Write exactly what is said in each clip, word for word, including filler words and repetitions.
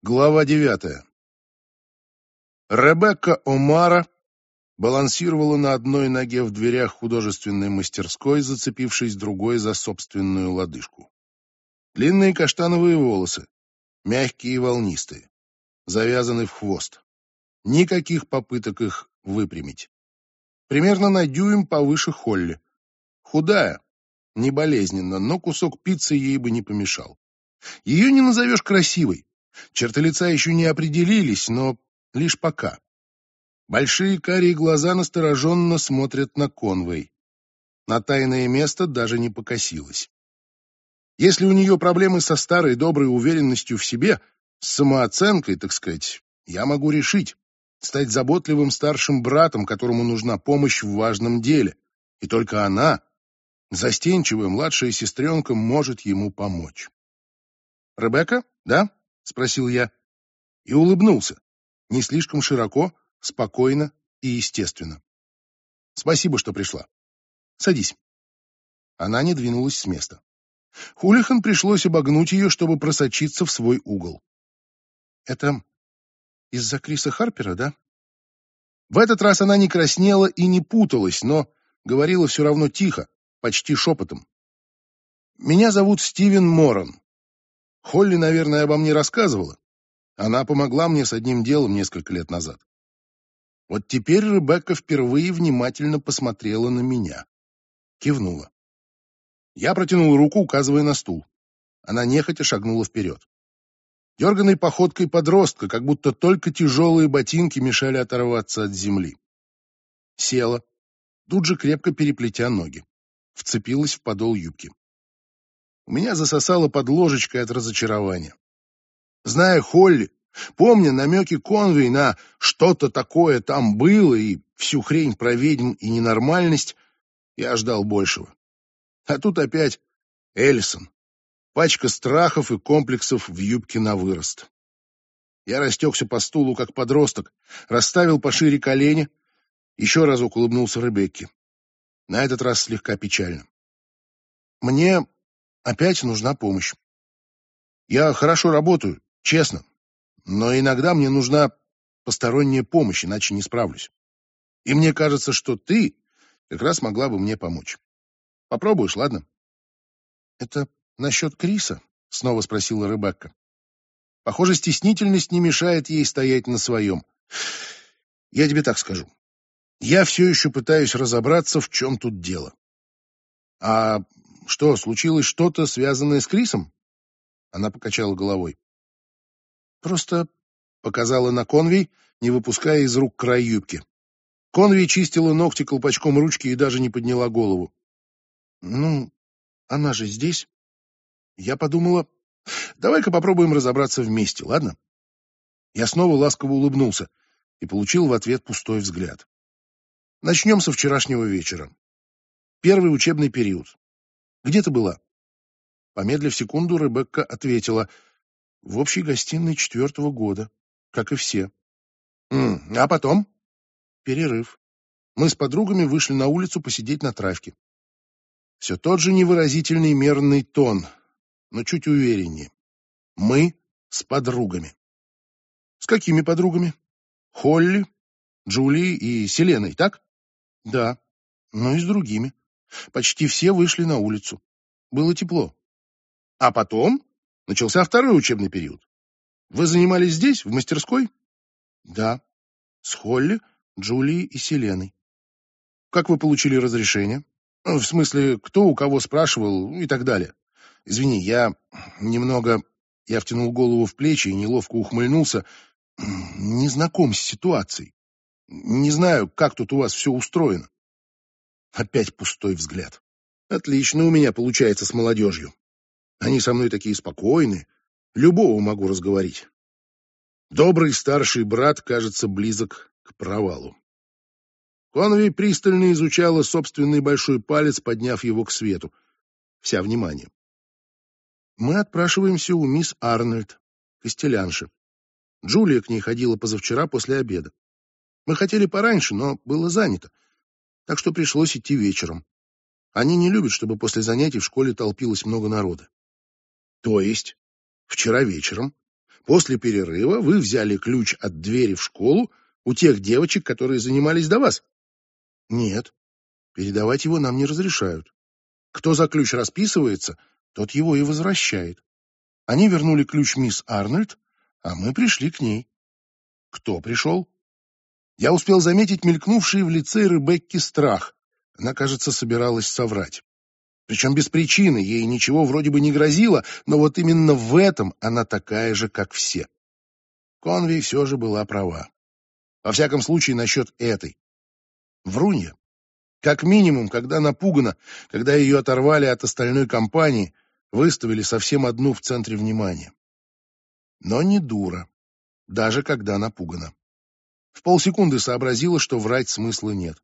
Глава девятая. Ребекка О'Мара балансировала на одной ноге в дверях художественной мастерской, зацепившись другой за собственную лодыжку. Длинные каштановые волосы, мягкие и волнистые, завязаны в хвост. Никаких попыток их выпрямить. Примерно на дюйм повыше Холли. Худая, не болезненно, но кусок пиццы ей бы не помешал. Ее не назовешь красивой. Черты лица еще не определились, но лишь пока. Большие карие глаза настороженно смотрят на Конвей. На тайное место даже не покосилась. Если у нее проблемы со старой доброй уверенностью в себе, с самооценкой, так сказать, я могу решить. Стать заботливым старшим братом, которому нужна помощь в важном деле. И только она, застенчивая младшая сестренка, может ему помочь. «Ребекка, да?» — спросил я. И улыбнулся. Не слишком широко, спокойно и естественно. «Спасибо, что пришла. Садись». Она не двинулась с места. Хулихан пришлось обогнуть ее, чтобы просочиться в свой угол. «Это из-за Криса Харпера, да?» В этот раз она не краснела и не путалась, но говорила все равно тихо, почти шепотом. «Меня зовут Стивен Моран. Холли, наверное, обо мне рассказывала. Она помогла мне с одним делом несколько лет назад». Вот теперь Ребекка впервые внимательно посмотрела на меня. Кивнула. Я протянул руку, указывая на стул. Она нехотя шагнула вперед. Дерганной походкой подростка, как будто только тяжелые ботинки мешали оторваться от земли. Села, тут же крепко переплетя ноги. Вцепилась в подол юбки. У меня засосало под ложечкой от разочарования. Зная Холли, помня намеки Конвей на что-то такое там было и всю хрень про ведьм и ненормальность, я ждал большего. А тут опять Эллисон. Пачка страхов и комплексов в юбке на вырост. Я растекся по стулу, как подросток, расставил пошире колени, еще разок улыбнулся Ребекке. На этот раз слегка печально. Мне опять нужна помощь. Я хорошо работаю, честно, но иногда мне нужна посторонняя помощь, иначе не справлюсь. И мне кажется, что ты как раз могла бы мне помочь. Попробуешь, ладно? Это насчет Криса? Снова спросила Ребекка. Похоже, стеснительность не мешает ей стоять на своем. Я тебе так скажу. Я все еще пытаюсь разобраться, в чем тут дело. А что, случилось что-то, связанное с Крисом? Она покачала головой. Просто показала на Конвей, не выпуская из рук край юбки. Конвей чистила ногти колпачком ручки и даже не подняла голову. Ну, она же здесь. Я подумала, давай-ка попробуем разобраться вместе, ладно? Я снова ласково улыбнулся и получил в ответ пустой взгляд. Начнем со вчерашнего вечера. Первый учебный период. Где ты была? Помедлив секунду, Ребекка ответила: в общей гостиной четвертого года, как и все. М, а потом? Перерыв. Мы с подругами вышли на улицу посидеть на травке. Все тот же невыразительный мерный тон, но чуть увереннее. Мы с подругами. С какими подругами? Холли, Джули и Селеной, так? Да, но и с другими. Почти все вышли на улицу. Было тепло. А потом начался второй учебный период. Вы занимались здесь, в мастерской? Да, с Холли, Джулией и Селеной. Как вы получили разрешение? Ну, в смысле, кто у кого спрашивал и так далее. Извини, я немного... Я втянул голову в плечи и неловко ухмыльнулся. Не знаком с ситуацией. Не знаю, как тут у вас все устроено. Опять пустой взгляд. Отлично у меня получается с молодежью. Они со мной такие спокойные. Любого могу разговорить. Добрый старший брат, кажется, близок к провалу. Конвей пристально изучала собственный большой палец, подняв его к свету. Вся внимание. Мы отпрашиваемся у мисс Арнольд, костелянши. Джулия к ней ходила позавчера после обеда. Мы хотели пораньше, но было занято, так что пришлось идти вечером. Они не любят, чтобы после занятий в школе толпилось много народа. То есть вчера вечером После перерыва вы взяли ключ от двери в школу у тех девочек, которые занимались до вас? Нет, передавать его нам не разрешают. Кто за ключ расписывается, тот его и возвращает. Они вернули ключ мисс Арнольд, а мы пришли к ней. Кто пришел? Я успел заметить мелькнувший в лице Ребекки страх. Она, кажется, собиралась соврать. Причем без причины, ей ничего вроде бы не грозило, но вот именно в этом она такая же, как все. Конвей все же была права. Во всяком случае, насчет этой. Врунья. Как минимум, когда напугана, когда ее оторвали от остальной компании, выставили совсем одну в центре внимания. Но не дура, даже когда напугана. В полсекунды сообразила, что врать смысла нет.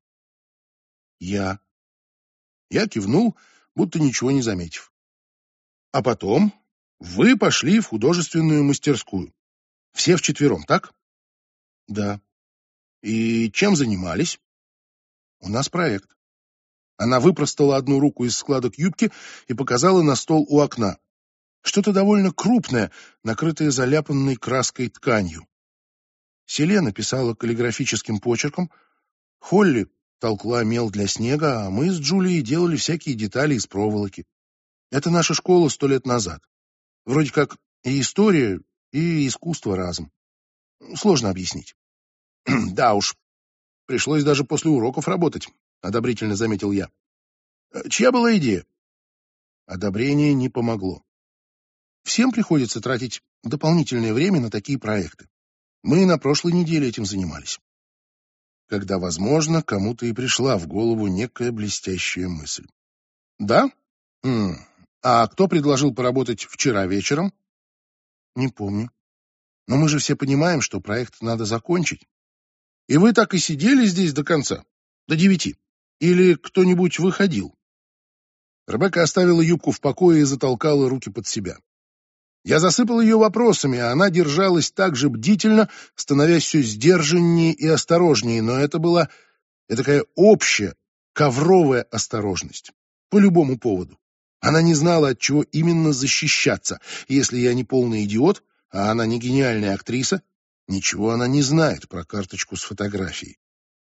Я. Я кивнул, будто ничего не заметив. А потом вы пошли в художественную мастерскую. Все вчетвером, так? Да. И чем занимались? У нас проект. Она выпростала одну руку из складок юбки и показала на стол у окна. Что-то довольно крупное, накрытое заляпанной краской тканью. Селена писала каллиграфическим почерком, Холли толкла мел для снега, а мы с Джулией делали всякие детали из проволоки. Это наша школа сто лет назад. Вроде как и история, и искусство разом. Сложно объяснить. Да уж, пришлось даже после уроков работать, одобрительно заметил я. Чья была идея? Одобрение не помогло. Всем приходится тратить дополнительное время на такие проекты. Мы на прошлой неделе этим занимались. Когда, возможно, кому-то и пришла в голову некая блестящая мысль. Да? М -м. А кто предложил поработать вчера вечером? Не помню. Но мы же все понимаем, что проект надо закончить. И вы так и сидели здесь до конца? До девяти? Или кто-нибудь выходил? Ребекка оставила юбку в покое и затолкала руки под себя. Я засыпал ее вопросами, а она держалась так же бдительно, становясь все сдержаннее и осторожнее, но это была такая общая, ковровая осторожность. По любому поводу. Она не знала, от чего именно защищаться. Если я не полный идиот, а она не гениальная актриса, ничего она не знает про карточку с фотографией.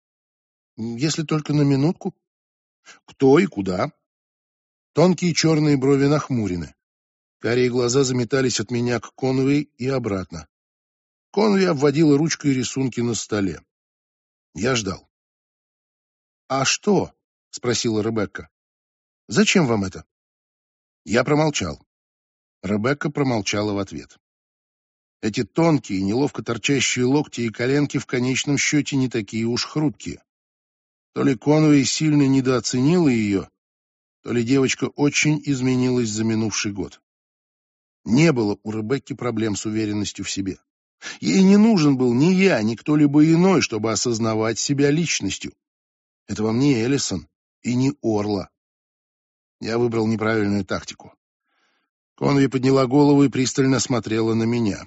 Если только на минутку. Кто и куда? Тонкие черные брови нахмурены. Карие глаза заметались от меня к Конвей и обратно. Конвей обводила ручкой рисунки на столе. Я ждал. «А что?» — спросила Ребекка. «Зачем вам это?» Я промолчал. Ребекка промолчала в ответ. Эти тонкие, неловко торчащие локти и коленки в конечном счете не такие уж хрупкие. То ли Конвей сильно недооценила ее, то ли девочка очень изменилась за минувший год. Не было у Ребекки проблем с уверенностью в себе. Ей не нужен был ни я, ни кто-либо иной, чтобы осознавать себя личностью. Это вам не Эллисон и не Орла. Я выбрал неправильную тактику. Конви подняла голову и пристально смотрела на меня.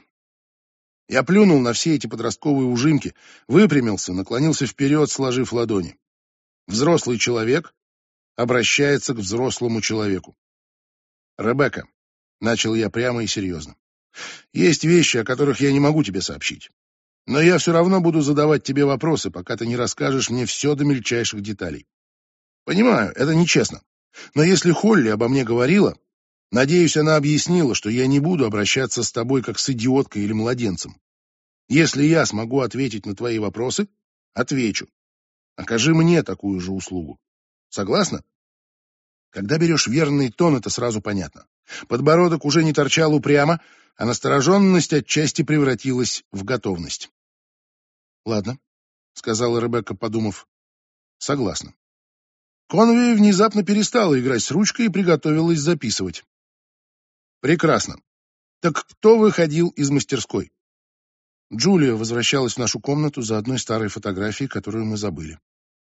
Я плюнул на все эти подростковые ужимки, выпрямился, наклонился вперед, сложив ладони. Взрослый человек обращается к взрослому человеку. «Ребекка», — начал я прямо и серьезно, — «есть вещи, о которых я не могу тебе сообщить. Но я все равно буду задавать тебе вопросы, пока ты не расскажешь мне все до мельчайших деталей. Понимаю, это нечестно. Но если Холли обо мне говорила, надеюсь, она объяснила, что я не буду обращаться с тобой как с идиоткой или младенцем. Если я смогу ответить на твои вопросы, отвечу. Окажи мне такую же услугу. Согласна? Когда берешь верный тон, это сразу понятно. Подбородок уже не торчал упрямо, а настороженность отчасти превратилась в готовность. «Ладно», — сказала Ребекка, подумав. «Согласна». Конвей внезапно перестала играть с ручкой и приготовилась записывать. «Прекрасно. Так кто выходил из мастерской?» Джулия возвращалась в нашу комнату за одной старой фотографией, которую мы забыли.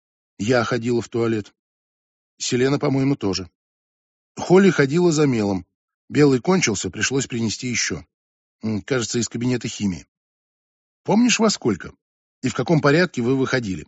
Я ходила в туалет. Селена, по-моему, тоже. Холли ходила за мелом. Белый кончился, пришлось принести еще. Кажется, из кабинета химии. Помнишь, во сколько? И в каком порядке вы выходили?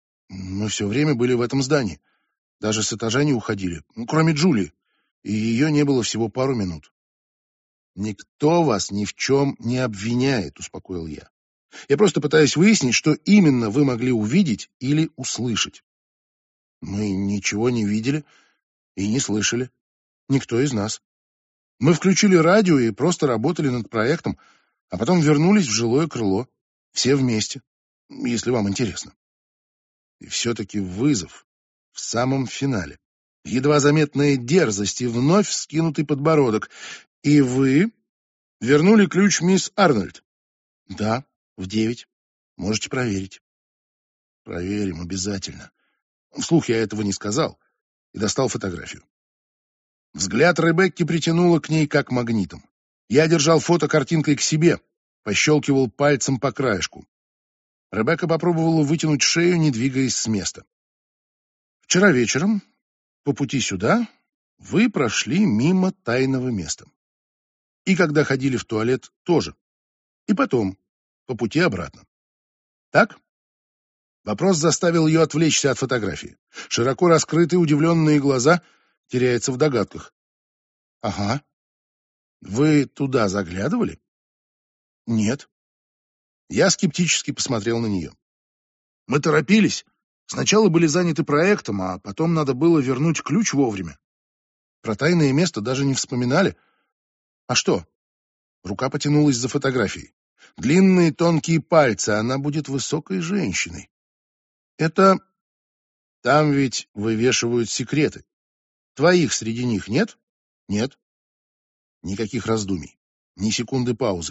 Мы все время были в этом здании. Даже с этажа не уходили, ну, кроме Джулии. И ее не было всего пару минут. «Никто вас ни в чем не обвиняет», — успокоил я. «Я просто пытаюсь выяснить, что именно вы могли увидеть или услышать». «Мы ничего не видели и не слышали. Никто из нас. Мы включили радио и просто работали над проектом, а потом вернулись в жилое крыло. Все вместе, если вам интересно». И все-таки вызов в самом финале. Едва заметная дерзость и вновь вскинутый подбородок. «И вы вернули ключ мисс Арнольд?» «Да, в девять. Можете проверить». «Проверим обязательно». Вслух я этого не сказал и достал фотографию. Взгляд Ребекки притянуло к ней как магнитом. Я держал фото картинкой к себе, пощелкивал пальцем по краешку. Ребекка попробовала вытянуть шею, не двигаясь с места. «Вчера вечером, по пути сюда, вы прошли мимо тайного места. И когда ходили в туалет, тоже. И потом, по пути обратно. Так?» Вопрос заставил ее отвлечься от фотографии. Широко раскрытые удивленные глаза теряются в догадках. «Ага. Вы туда заглядывали?» «Нет». Я скептически посмотрел на нее. «Мы торопились. Сначала были заняты проектом, а потом надо было вернуть ключ вовремя. Про тайное место даже не вспоминали. А что?» Рука потянулась за фотографией. Длинные тонкие пальцы, она будет высокой женщиной. «Это... Там ведь вывешивают секреты. Твоих среди них нет?» «Нет». Никаких раздумий, ни секунды паузы.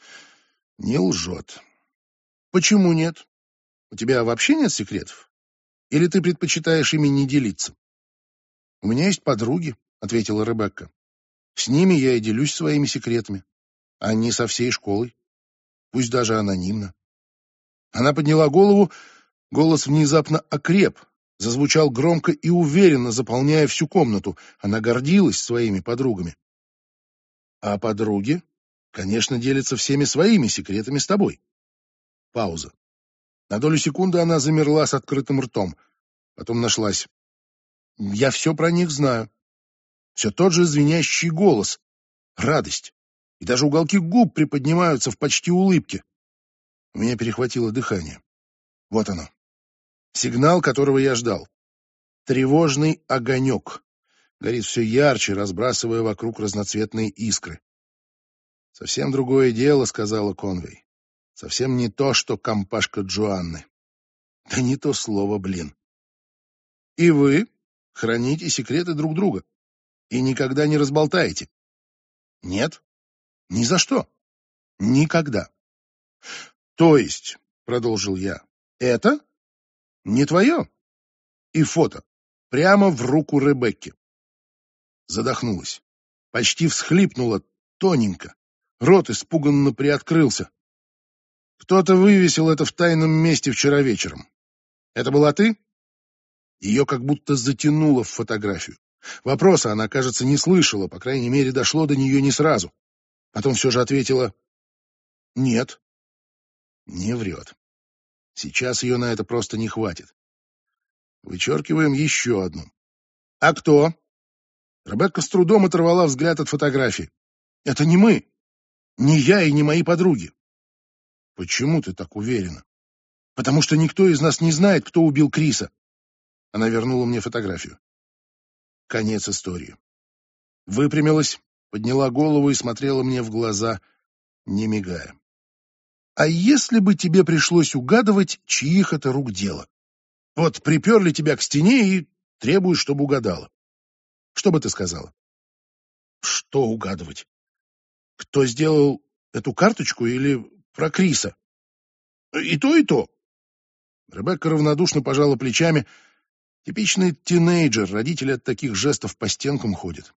Не лжет. «Почему нет? У тебя вообще нет секретов? Или ты предпочитаешь ими не делиться?» «У меня есть подруги», — ответила Ребекка. «С ними я и делюсь своими секретами, а не со всей школой, пусть даже анонимно». Она подняла голову, голос внезапно окреп, зазвучал громко и уверенно, заполняя всю комнату. Она гордилась своими подругами. «А подруги, конечно, делятся всеми своими секретами с тобой». Пауза. На долю секунды она замерла с открытым ртом. Потом нашлась. «Я все про них знаю». Все тот же звенящий голос. Радость. И даже уголки губ приподнимаются в почти улыбке. У меня перехватило дыхание. Вот оно. Сигнал, которого я ждал. Тревожный огонек. Горит все ярче, разбрасывая вокруг разноцветные искры. «Совсем другое дело», — сказала Конвей. «Совсем не то, что компашка Джоанны». Да не то слово, блин. «И вы храните секреты друг друга и никогда не разболтаете?» «Нет, ни за что. Никогда». «То есть», — продолжил я, — «это не твое?» И фото прямо в руку Ребекки. Задохнулась. Почти всхлипнула тоненько. Рот испуганно приоткрылся. «Кто-то вывесил это в тайном месте вчера вечером. Это была ты?» Ее как будто затянуло в фотографию. Вопроса она, кажется, не слышала, по крайней мере, дошло до нее не сразу. Потом все же ответила «нет». Не врет. Сейчас ее на это просто не хватит. Вычеркиваем еще одну. «А кто?» Ребекка с трудом оторвала взгляд от фотографии. «Это не мы. Не я и не мои подруги». «Почему ты так уверена?» «Потому что никто из нас не знает, кто убил Криса». Она вернула мне фотографию. Конец истории. Выпрямилась, подняла голову и смотрела мне в глаза, не мигая. «А если бы тебе пришлось угадывать, чьих это рук дело? Вот приперли тебя к стене и требуют, чтобы угадала. Что бы ты сказала?» «Что угадывать? Кто сделал эту карточку или про Криса?» «И то, и то». Ребекка равнодушно пожала плечами. Типичный тинейджер, родители от таких жестов по стенкам ходят.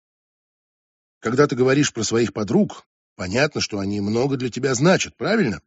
Когда ты говоришь про своих подруг, понятно, что они много для тебя значат, правильно?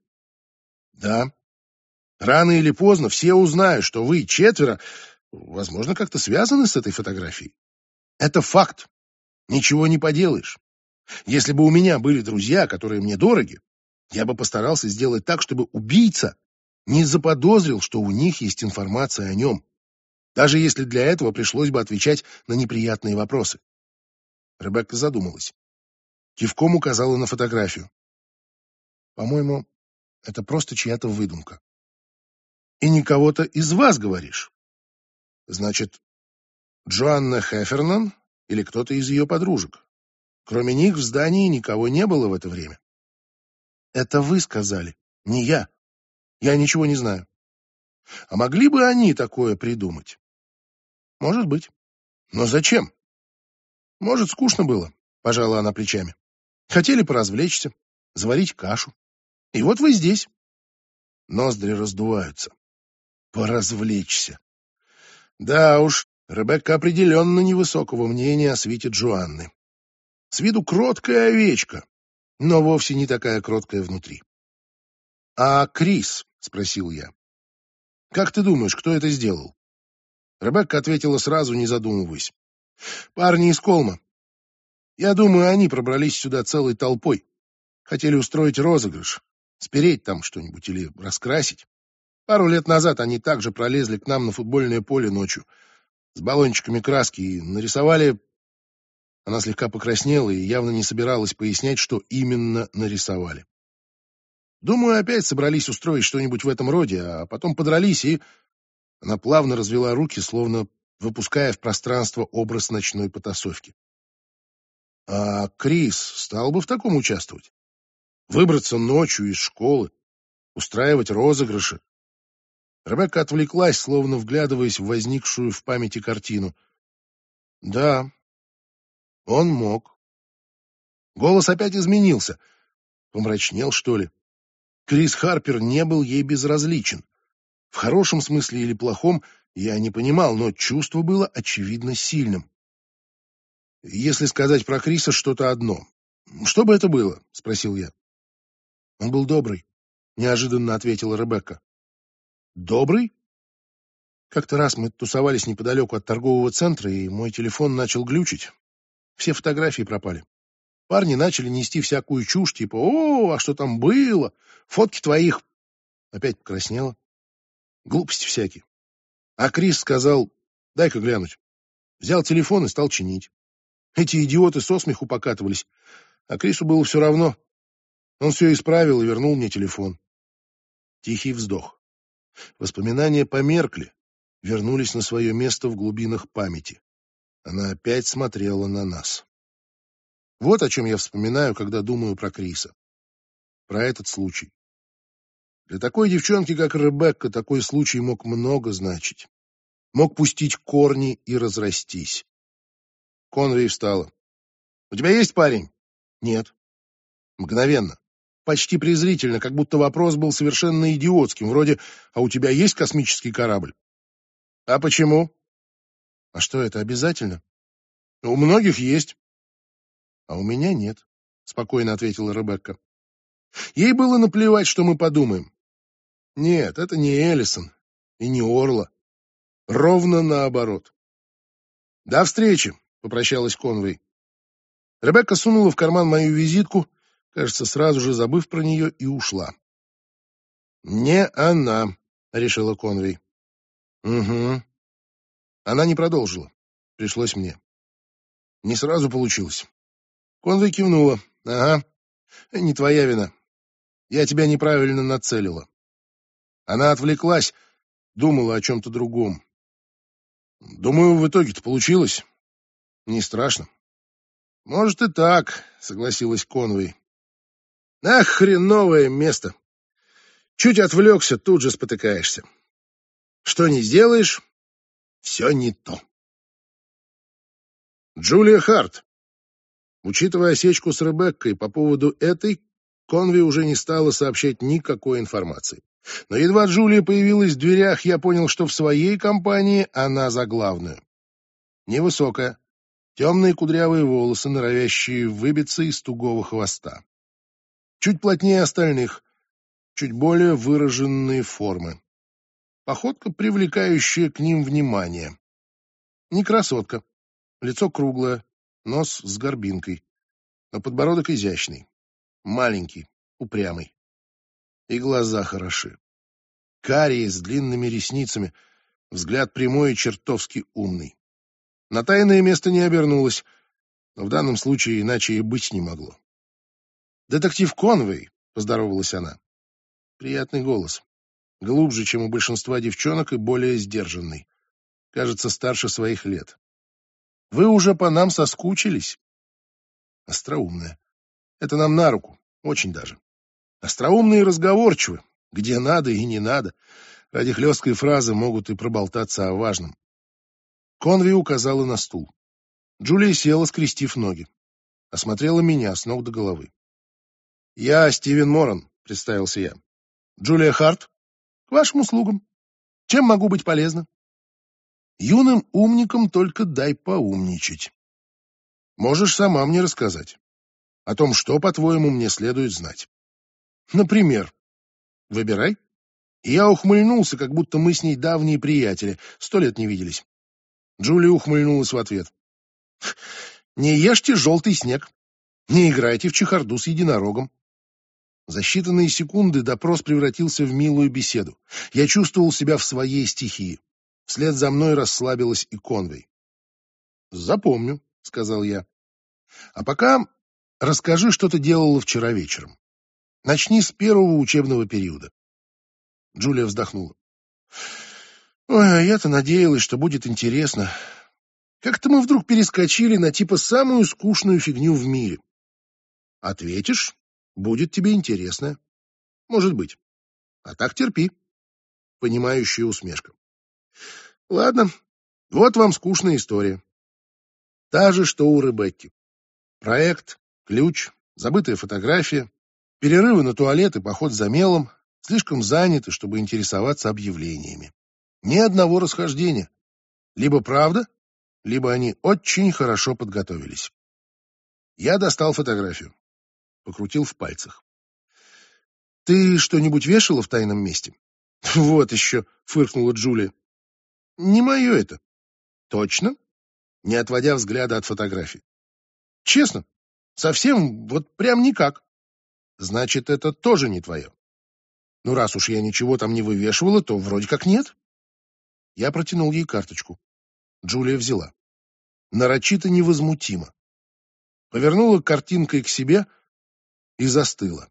Да. Рано или поздно все узнают, что вы четверо, возможно, как-то связаны с этой фотографией. Это факт. Ничего не поделаешь. Если бы у меня были друзья, которые мне дороги, я бы постарался сделать так, чтобы убийца не заподозрил, что у них есть информация о нем, даже если для этого пришлось бы отвечать на неприятные вопросы. Ребекка задумалась. Кивком указала на фотографию. По-моему, это просто чья-то выдумка. И не кого-то из вас, говоришь? Значит, Джоанна Хеффернан или кто-то из ее подружек. Кроме них в здании никого не было в это время. Это вы сказали, не я. Я ничего не знаю. А могли бы они такое придумать? Может быть. Но зачем? Может, скучно было, пожала она плечами. Хотели поразвлечься, заварить кашу. И вот вы здесь. Ноздри раздуваются. Поразвлечься. Да уж, Ребекка определенно невысокого мнения о свите Джоанны. С виду кроткая овечка, но вовсе не такая кроткая внутри. — А Крис? — спросил я. — Как ты думаешь, кто это сделал? Ребекка ответила сразу, не задумываясь. — Парни из Колма. Я думаю, они пробрались сюда целой толпой. Хотели устроить розыгрыш, спереть там что-нибудь или раскрасить. Пару лет назад они также пролезли к нам на футбольное поле ночью с баллончиками краски и нарисовали... Она слегка покраснела и явно не собиралась пояснять, что именно нарисовали. Думаю, опять собрались устроить что-нибудь в этом роде, а потом подрались, и... Она плавно развела руки, словно выпуская в пространство образ ночной потасовки. А Крис стал бы в таком участвовать? Выбраться ночью из школы, устраивать розыгрыши? Ребекка отвлеклась, словно вглядываясь в возникшую в памяти картину. Да, он мог. Голос опять изменился. Помрачнел, что ли? Крис Харпер не был ей безразличен. В хорошем смысле или плохом я не понимал, но чувство было очевидно сильным. Если сказать про Криса что-то одно. Что бы это было? — спросил я. Он был добрый, — неожиданно ответила Ребекка. Добрый? Как-то раз мы тусовались неподалеку от торгового центра, и мой телефон начал глючить. Все фотографии пропали. Парни начали нести всякую чушь, типа «О, а что там было? Фотки твоих...» Опять покраснела. Глупости всякие. А Крис сказал «Дай-ка глянуть». Взял телефон и стал чинить. Эти идиоты со смеху покатывались, а Крису было все равно. Он все исправил и вернул мне телефон. Тихий вздох. Воспоминания померкли, вернулись на свое место в глубинах памяти. Она опять смотрела на нас. Вот о чем я вспоминаю, когда думаю про Криса. Про этот случай. Для такой девчонки, как Ребекка, такой случай мог много значить. Мог пустить корни и разрастись. Конвей встала. «У тебя есть парень?» «Нет». Мгновенно. Почти презрительно, как будто вопрос был совершенно идиотским, вроде «А у тебя есть космический корабль?» «А почему?» «А что, это обязательно?» «У многих есть». «А у меня нет», — спокойно ответила Ребекка. Ей было наплевать, что мы подумаем. Нет, это не Эллисон и не Орла. Ровно наоборот. «До встречи», — попрощалась Конвей. Ребекка сунула в карман мою визитку, кажется, сразу же забыв про нее, и ушла. «Не она», — решила Конвей. «Угу». Она не продолжила. Пришлось мне. Не сразу получилось. Конвей кивнула. «Ага, не твоя вина. Я тебя неправильно нацелила». Она отвлеклась, думала о чем-то другом. «Думаю, в итоге-то получилось. Не страшно». «Может и так», — согласилась Конвей. «Ах, хреновое место. Чуть отвлекся, тут же спотыкаешься. Что не сделаешь, все не то». Джулия Харт. Учитывая осечку с Ребеккой по поводу этой, Конвей уже не стала сообщать никакой информации. Но едва Джулия появилась в дверях, я понял, что в своей компании она за главную. Невысокая, темные кудрявые волосы, норовящие выбиться из тугого хвоста. Чуть плотнее остальных, чуть более выраженные формы. Походка, привлекающая к ним внимание. Не красотка. Лицо круглое, нос с горбинкой, но подбородок изящный, маленький, упрямый. И глаза хороши. Карие с длинными ресницами, взгляд прямой и чертовски умный. На тайное место не обернулась, но в данном случае иначе и быть не могло. «Детектив Конвей», — поздоровалась она. Приятный голос. Глубже, чем у большинства девчонок, и более сдержанный. Кажется, старше своих лет. «Вы уже по нам соскучились?» Остроумная. Это нам на руку. Очень даже. Остроумные и разговорчивы. Где надо и не надо. Ради хлесткой фразы могут и проболтаться о важном. Конвей указала на стул. Джулия села, скрестив ноги. Осмотрела меня с ног до головы. «Я Стивен Моран», — представился я. «Джулия Харт? К вашим услугам. Чем могу быть полезна?» «Юным умникам только дай поумничать. Можешь сама мне рассказать. О том, что, по-твоему, мне следует знать. Например, выбирай». И я ухмыльнулся, как будто мы с ней давние приятели, сто лет не виделись. Джулия ухмыльнулась в ответ. «Не ешьте желтый снег. Не играйте в чехарду с единорогом». За считанные секунды допрос превратился в милую беседу. Я чувствовал себя в своей стихии. Вслед за мной расслабилась и Конвей. «Запомню», — сказал я. «А пока расскажи, что ты делала вчера вечером. Начни с первого учебного периода». Джулия вздохнула. «Ой, а я-то надеялась, что будет интересно. Как-то мы вдруг перескочили на типа самую скучную фигню в мире. Ответишь, будет тебе интересно. Может быть. А так терпи». Понимающая усмешка. «Ладно, вот вам скучная история. Та же, что у Ребекки. Проект, ключ, забытая фотография, перерывы на туалет и поход за мелом, слишком заняты, чтобы интересоваться объявлениями. Ни одного расхождения. Либо правда, либо они очень хорошо подготовились». Я достал фотографию. Покрутил в пальцах. «Ты что-нибудь вешала в тайном месте?» «Вот еще», — фыркнула Джулия. «Не мое это». «Точно?» Не отводя взгляда от фотографии. «Честно, совсем вот прям никак». «Значит, это тоже не твое». «Ну, раз уж я ничего там не вывешивала, то вроде как нет». Я протянул ей карточку. Джулия взяла. Нарочито невозмутимо. Повернула картинкой к себе и застыла.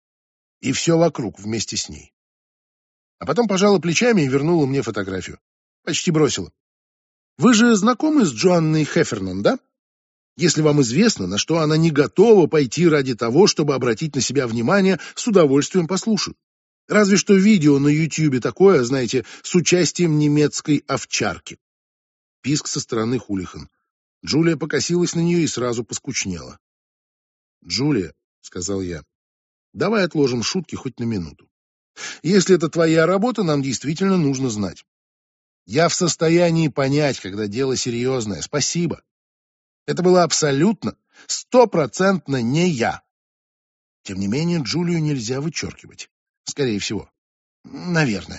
И все вокруг вместе с ней. А потом пожала плечами и вернула мне фотографию. Почти бросила. «Вы же знакомы с Джоанной Хеффернан, да? Если вам известно, на что она не готова пойти ради того, чтобы обратить на себя внимание, с удовольствием послушаю. Разве что видео на Ютьюбе такое, знаете, с участием немецкой овчарки». Писк со стороны Хулихан. Джулия покосилась на нее и сразу поскучнела. «Джулия», — сказал я, — «давай отложим шутки хоть на минуту. Если это твоя работа, нам действительно нужно знать. Я в состоянии понять, когда дело серьезное. Спасибо. Это было абсолютно, стопроцентно не я». Тем не менее, Джулию нельзя вычеркивать. Скорее всего. Наверное.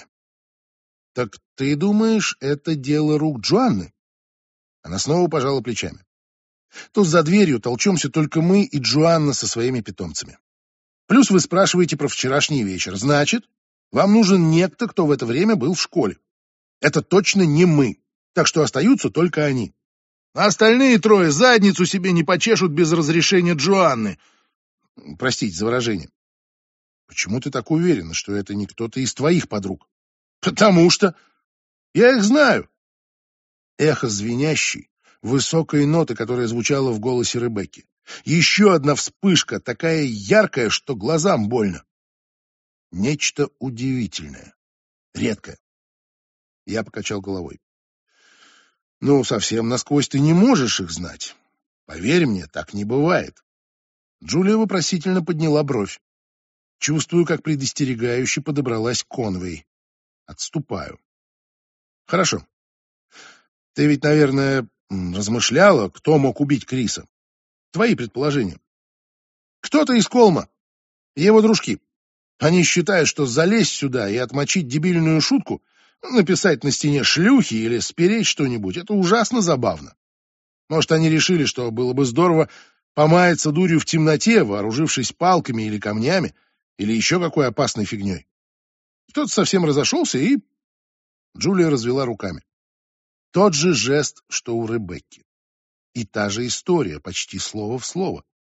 «Так ты думаешь, это дело рук Джоанны?» Она снова пожала плечами. «Тут за дверью толчемся только мы и Джоанна со своими питомцами. Плюс вы спрашиваете про вчерашний вечер. Значит, вам нужен некто, кто в это время был в школе. Это точно не мы, так что остаются только они. А остальные трое задницу себе не почешут без разрешения Джоанны. Простите за выражение. Почему ты так уверена, что это не кто-то из твоих подруг? Потому что я их знаю». Эхо звенящей, высокой ноты, которая звучала в голосе Ребекки. Еще одна вспышка, такая яркая, что глазам больно. Нечто удивительное, редкое. Я покачал головой. «Ну, совсем насквозь ты не можешь их знать. Поверь мне, так не бывает». Джулия вопросительно подняла бровь. Чувствую, как предостерегающе подобралась Конвей. Отступаю. «Хорошо. Ты ведь, наверное, размышляла, кто мог убить Криса. Твои предположения». «Кто-то из Колма. Его дружки. Они считают, что залезть сюда и отмочить дебильную шутку, написать на стене шлюхи или спереть что-нибудь, это ужасно забавно. Может, они решили, что было бы здорово помаяться дурью в темноте, вооружившись палками или камнями, или еще какой опасной фигней. Кто-то совсем разошелся и...» Джулия развела руками. Тот же жест, что у Ребекки. И та же история, почти слово в слово.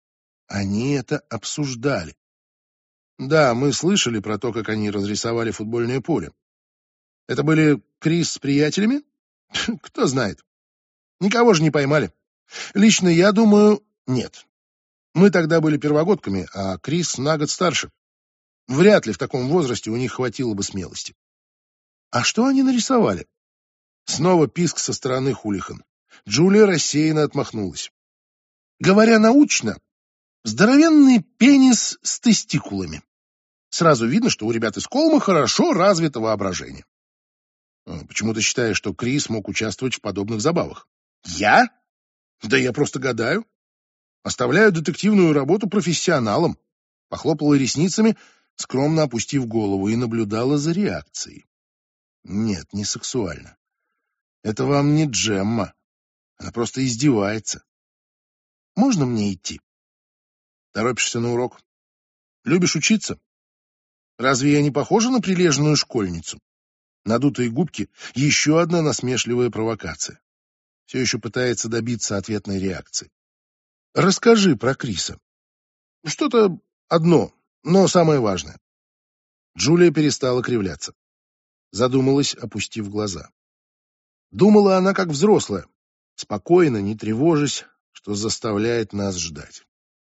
Они это обсуждали. Да, мы слышали про то, как они разрисовали футбольное поле. Это были Крис с приятелями? Кто знает. Никого же не поймали. Лично я думаю, нет. Мы тогда были первогодками, а Крис на год старше. Вряд ли в таком возрасте у них хватило бы смелости. А что они нарисовали? Снова писк со стороны Хулихан. Джулия рассеянно отмахнулась. Говоря научно, здоровенный пенис с тестикулами. Сразу видно, что у ребят из Колма хорошо развито воображение. А почему ты считаешь, что Крис мог участвовать в подобных забавах? Я? Да я просто гадаю. Оставляю детективную работу профессионалам. Похлопала ресницами, скромно опустив голову, и наблюдала за реакцией. Нет, не сексуально. Это вам не Джемма. Она просто издевается. Можно мне идти? Торопишься на урок? Любишь учиться? Разве я не похожа на прилежную школьницу? Надутые губки — еще одна насмешливая провокация. Все еще пытается добиться ответной реакции. Расскажи про Криса. Что-то одно, но самое важное. Джулия перестала кривляться. Задумалась, опустив глаза. Думала она как взрослая, спокойно, не тревожась, что заставляет нас ждать.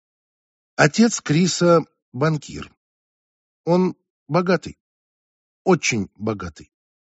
Отец Криса — банкир. Он богатый, очень богатый.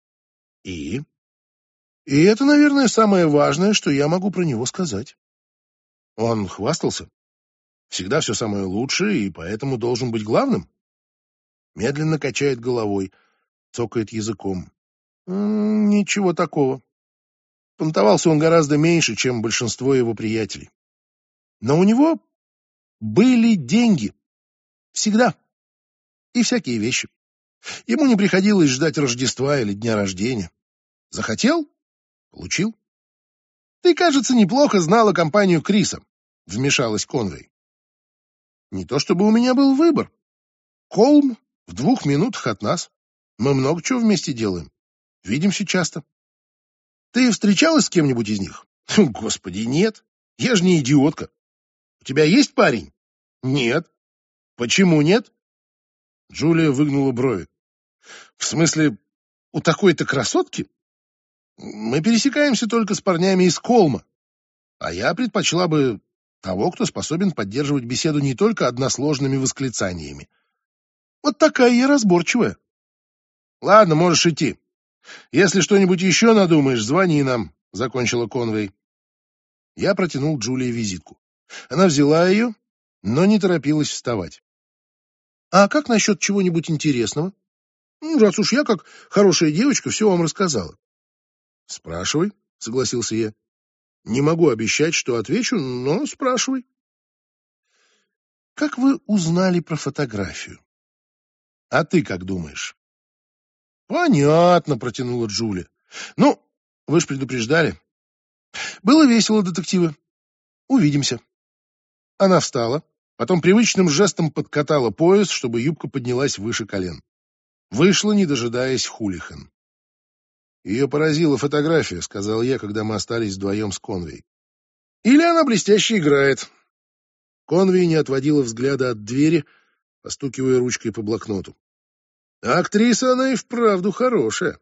И? И это, наверное, самое важное, что я могу про него сказать. Он хвастался. Всегда все самое лучшее, и поэтому должен быть главным. Медленно качает головой, цокает языком. М, ничего такого. Понтовался он гораздо меньше, чем большинство его приятелей. Но у него были деньги. Всегда. И всякие вещи. Ему не приходилось ждать Рождества или дня рождения. Захотел — получил. Ты, кажется, неплохо знала компанию Криса, вмешалась Конвей. Не то чтобы у меня был выбор. Колм в двух минутах от нас. Мы много чего вместе делаем. Видимся часто. Ты встречалась с кем-нибудь из них? Господи, нет. Я же не идиотка. У тебя есть парень? Нет. Почему нет? Джулия выгнула брови. В смысле, у такой-то красотки? Мы пересекаемся только с парнями из Колма. А я предпочла бы того, кто способен поддерживать беседу не только односложными восклицаниями. Вот такая я разборчивая. Ладно, можешь идти. Если что-нибудь еще надумаешь, звони нам, — закончила Конвей. Я протянул Джулии визитку. Она взяла ее, но не торопилась вставать. А как насчет чего-нибудь интересного? Ну, раз уж я, как хорошая девочка, все вам рассказала. Спрашивай, — согласился я. Не могу обещать, что отвечу, но спрашивай. Как вы узнали про фотографию? А ты как думаешь? Понятно, протянула Джулия. Ну, вы ж предупреждали. Было весело, детективы. Увидимся. Она встала, потом привычным жестом подкатала пояс, чтобы юбка поднялась выше колен. Вышла, не дожидаясь Хулихан. Ее поразила фотография, сказал я, когда мы остались вдвоем с Конвей. Или она блестяще играет. Конвей не отводила взгляда от двери, постукивая ручкой по блокноту. А актриса она и вправду хорошая.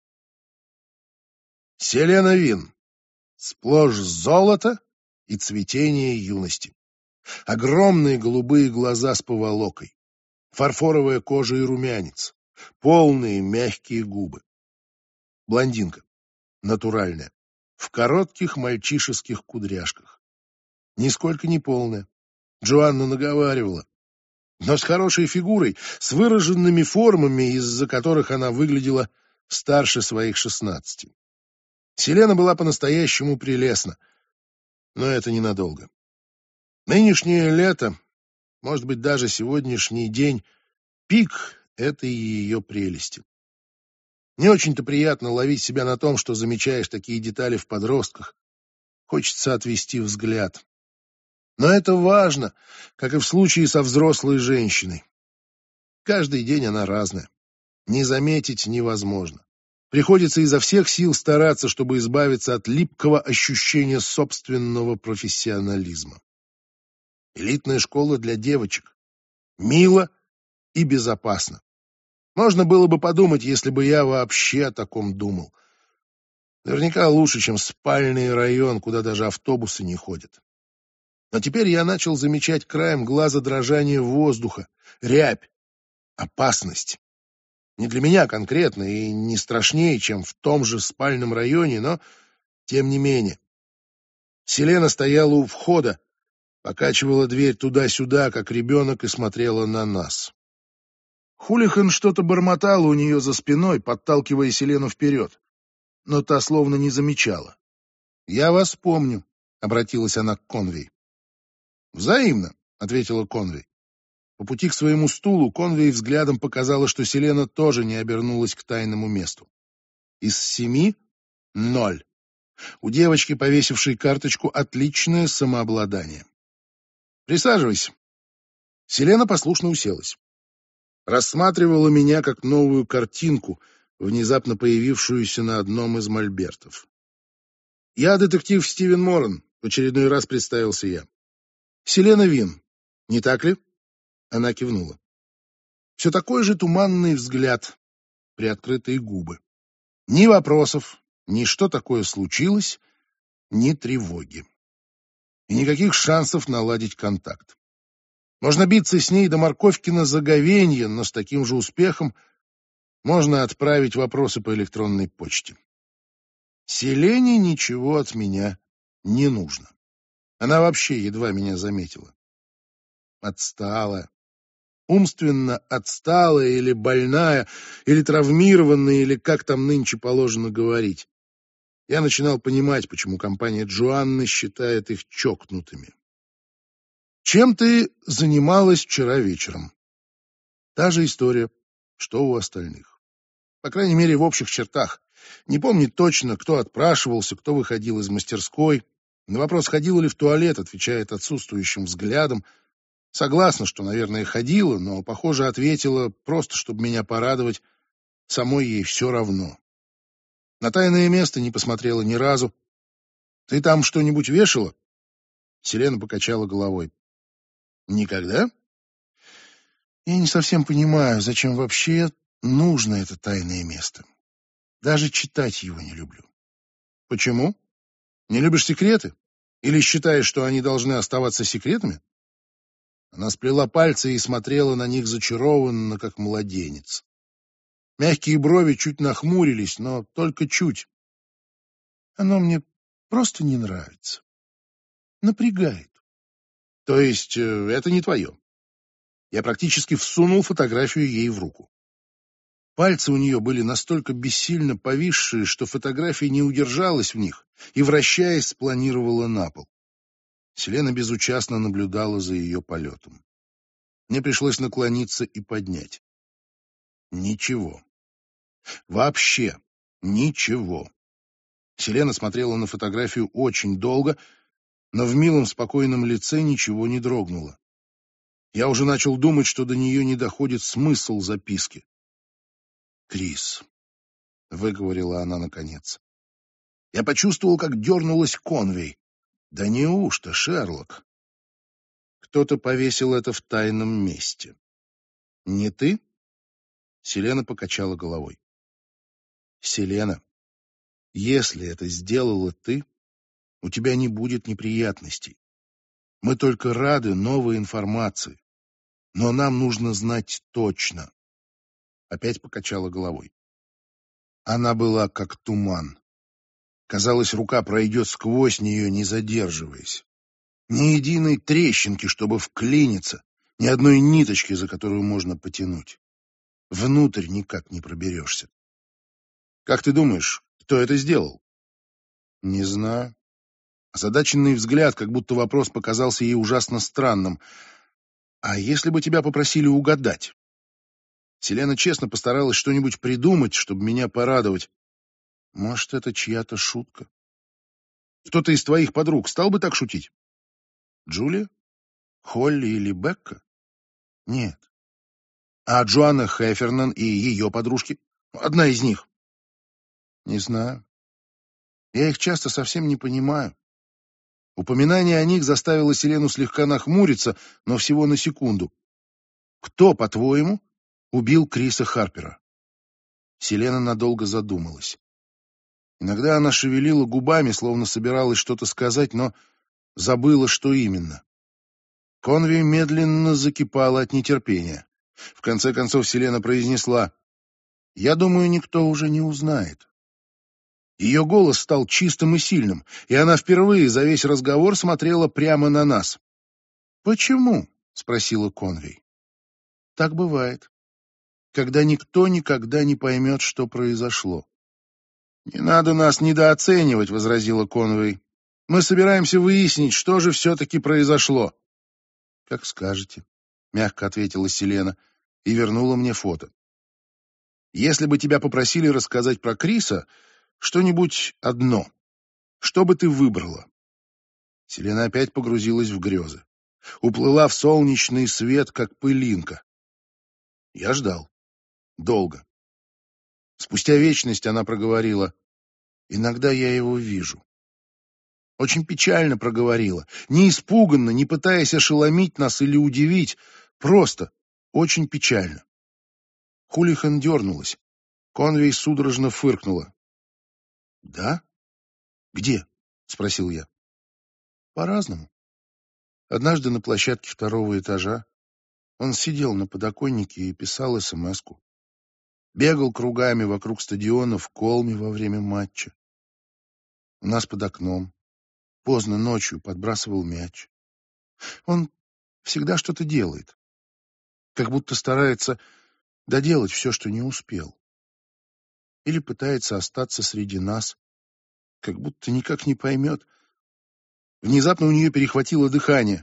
Селена Вин. Сплошь золото и цветение юности. Огромные голубые глаза с поволокой. Фарфоровая кожа и румянец. Полные мягкие губы. Блондинка. Натуральная. В коротких мальчишеских кудряшках. Нисколько не полная. Джоанна наговаривала. Но с хорошей фигурой, с выраженными формами, из-за которых она выглядела старше своих шестнадцати. Селена была по-настоящему прелестна, но это ненадолго. Нынешнее лето, может быть, даже сегодняшний день, пик этой ее прелести. Не очень-то приятно ловить себя на том, что замечаешь такие детали в подростках. Хочется отвести взгляд. Но это важно, как и в случае со взрослой женщиной. Каждый день она разная. Не заметить невозможно. Приходится изо всех сил стараться, чтобы избавиться от липкого ощущения собственного профессионализма. Элитная школа для девочек. Мило и безопасно. Можно было бы подумать, если бы я вообще о таком думал. Наверняка лучше, чем спальный район, куда даже автобусы не ходят. Но теперь я начал замечать краем глаза дрожание воздуха, рябь, опасность. Не для меня конкретно и не страшнее, чем в том же спальном районе, но тем не менее. Селена стояла у входа, покачивала дверь туда-сюда, как ребенок, и смотрела на нас. Хулихан что-то бормотал у нее за спиной, подталкивая Селену вперед, но та словно не замечала. «Я вас помню», — обратилась она к Конвей. «Взаимно», — ответила Конвей. По пути к своему стулу Конвей взглядом показала, что Селена тоже не обернулась к тайному месту. Из семи — ноль. У девочки, повесившей карточку, отличное самообладание. «Присаживайся». Селена послушно уселась. Рассматривала меня как новую картинку, внезапно появившуюся на одном из мольбертов. «Я детектив Стивен Моран», — в очередной раз представился я. «Селена Вин, не так ли?» Она кивнула. Все такой же туманный взгляд, приоткрытые губы. Ни вопросов, ни что такое случилось, ни тревоги. И никаких шансов наладить контакт. Можно биться с ней до Морковкина заговенья, но с таким же успехом можно отправить вопросы по электронной почте. Селене ничего от меня не нужно. Она вообще едва меня заметила. Отсталая. Умственно отсталая или больная, или травмированная, или как там нынче положено говорить. Я начинал понимать, почему компания Джоанны считает их чокнутыми. «Чем ты занималась вчера вечером?» Та же история, что у остальных. По крайней мере, в общих чертах. Не помню точно, кто отпрашивался, кто выходил из мастерской. На вопрос, ходила ли в туалет, отвечает отсутствующим взглядом. Согласна, что, наверное, ходила, но, похоже, ответила просто, чтобы меня порадовать. Самой ей все равно. На тайное место не посмотрела ни разу. «Ты там что-нибудь вешала?» Селена покачала головой. «Никогда?» «Я не совсем понимаю, зачем вообще нужно это тайное место. Даже читать его не люблю». «Почему? Не любишь секреты? Или считаешь, что они должны оставаться секретами?» Она сплела пальцы и смотрела на них зачарованно, как младенец. Мягкие брови чуть нахмурились, но только чуть. «Оно мне просто не нравится. Напрягает». «То есть э, это не твое?» Я практически всунул фотографию ей в руку. Пальцы у нее были настолько бессильно повисшие, что фотография не удержалась в них и, вращаясь, спланировала на пол. Селена безучастно наблюдала за ее полетом. Мне пришлось наклониться и поднять. Ничего. Вообще ничего. Селена смотрела на фотографию очень долго, но в милом спокойном лице ничего не дрогнуло. Я уже начал думать, что до нее не доходит смысл записки. «Крис», — выговорила она наконец. Я почувствовал, как дернулась Конвей. «Да неужто, Шерлок?» «Кто-то повесил это в тайном месте». «Не ты?» Селена покачала головой. «Селена, если это сделала ты, у тебя не будет неприятностей. Мы только рады новой информации. Но нам нужно знать точно». Опять покачала головой. Она была как туман. Казалось, рука пройдет сквозь нее, не задерживаясь. Ни единой трещинки, чтобы вклиниться, ни одной ниточки, за которую можно потянуть. Внутрь никак не проберешься. Как ты думаешь, кто это сделал? Не знаю. Озадаченный взгляд, как будто вопрос показался ей ужасно странным. А если бы тебя попросили угадать? Селена честно постаралась что-нибудь придумать, чтобы меня порадовать. Может, это чья-то шутка? Кто-то из твоих подруг стал бы так шутить? Джулия? Холли или Бекка? Нет. А Джоанна Хеффернан и ее подружки? Одна из них. Не знаю. Я их часто совсем не понимаю. Упоминание о них заставило Селену слегка нахмуриться, но всего на секунду. «Кто, по-твоему, убил Криса Харпера?» Селена надолго задумалась. Иногда она шевелила губами, словно собиралась что-то сказать, но забыла, что именно. Конвей медленно закипала от нетерпения. В конце концов Селена произнесла: «Я думаю, никто уже не узнает». Ее голос стал чистым и сильным, и она впервые за весь разговор смотрела прямо на нас. «Почему?» — спросила Конвей. «Так бывает, когда никто никогда не поймет, что произошло». «Не надо нас недооценивать», — возразила Конвей. «Мы собираемся выяснить, что же все-таки произошло». «Как скажете», — мягко ответила Селена и вернула мне фото. «Если бы тебя попросили рассказать про Криса что-нибудь одно, что бы ты выбрала?» Селена опять погрузилась в грезы. Уплыла в солнечный свет, как пылинка. Я ждал. Долго. Спустя вечность она проговорила: «Иногда я его вижу». Очень печально проговорила, не испуганно, не пытаясь ошеломить нас или удивить, просто очень печально. Хулихан дернулась. Конвей судорожно фыркнула. «Да? Где?» — спросил я. «По-разному. Однажды на площадке второго этажа он сидел на подоконнике и писал эс-эм-эску. Бегал кругами вокруг стадиона в Колме во время матча. У нас под окном. Поздно ночью подбрасывал мяч. Он всегда что-то делает. Как будто старается доделать все, что не успел. Или пытается остаться среди нас. Как будто никак не поймет. Внезапно у нее перехватило дыхание.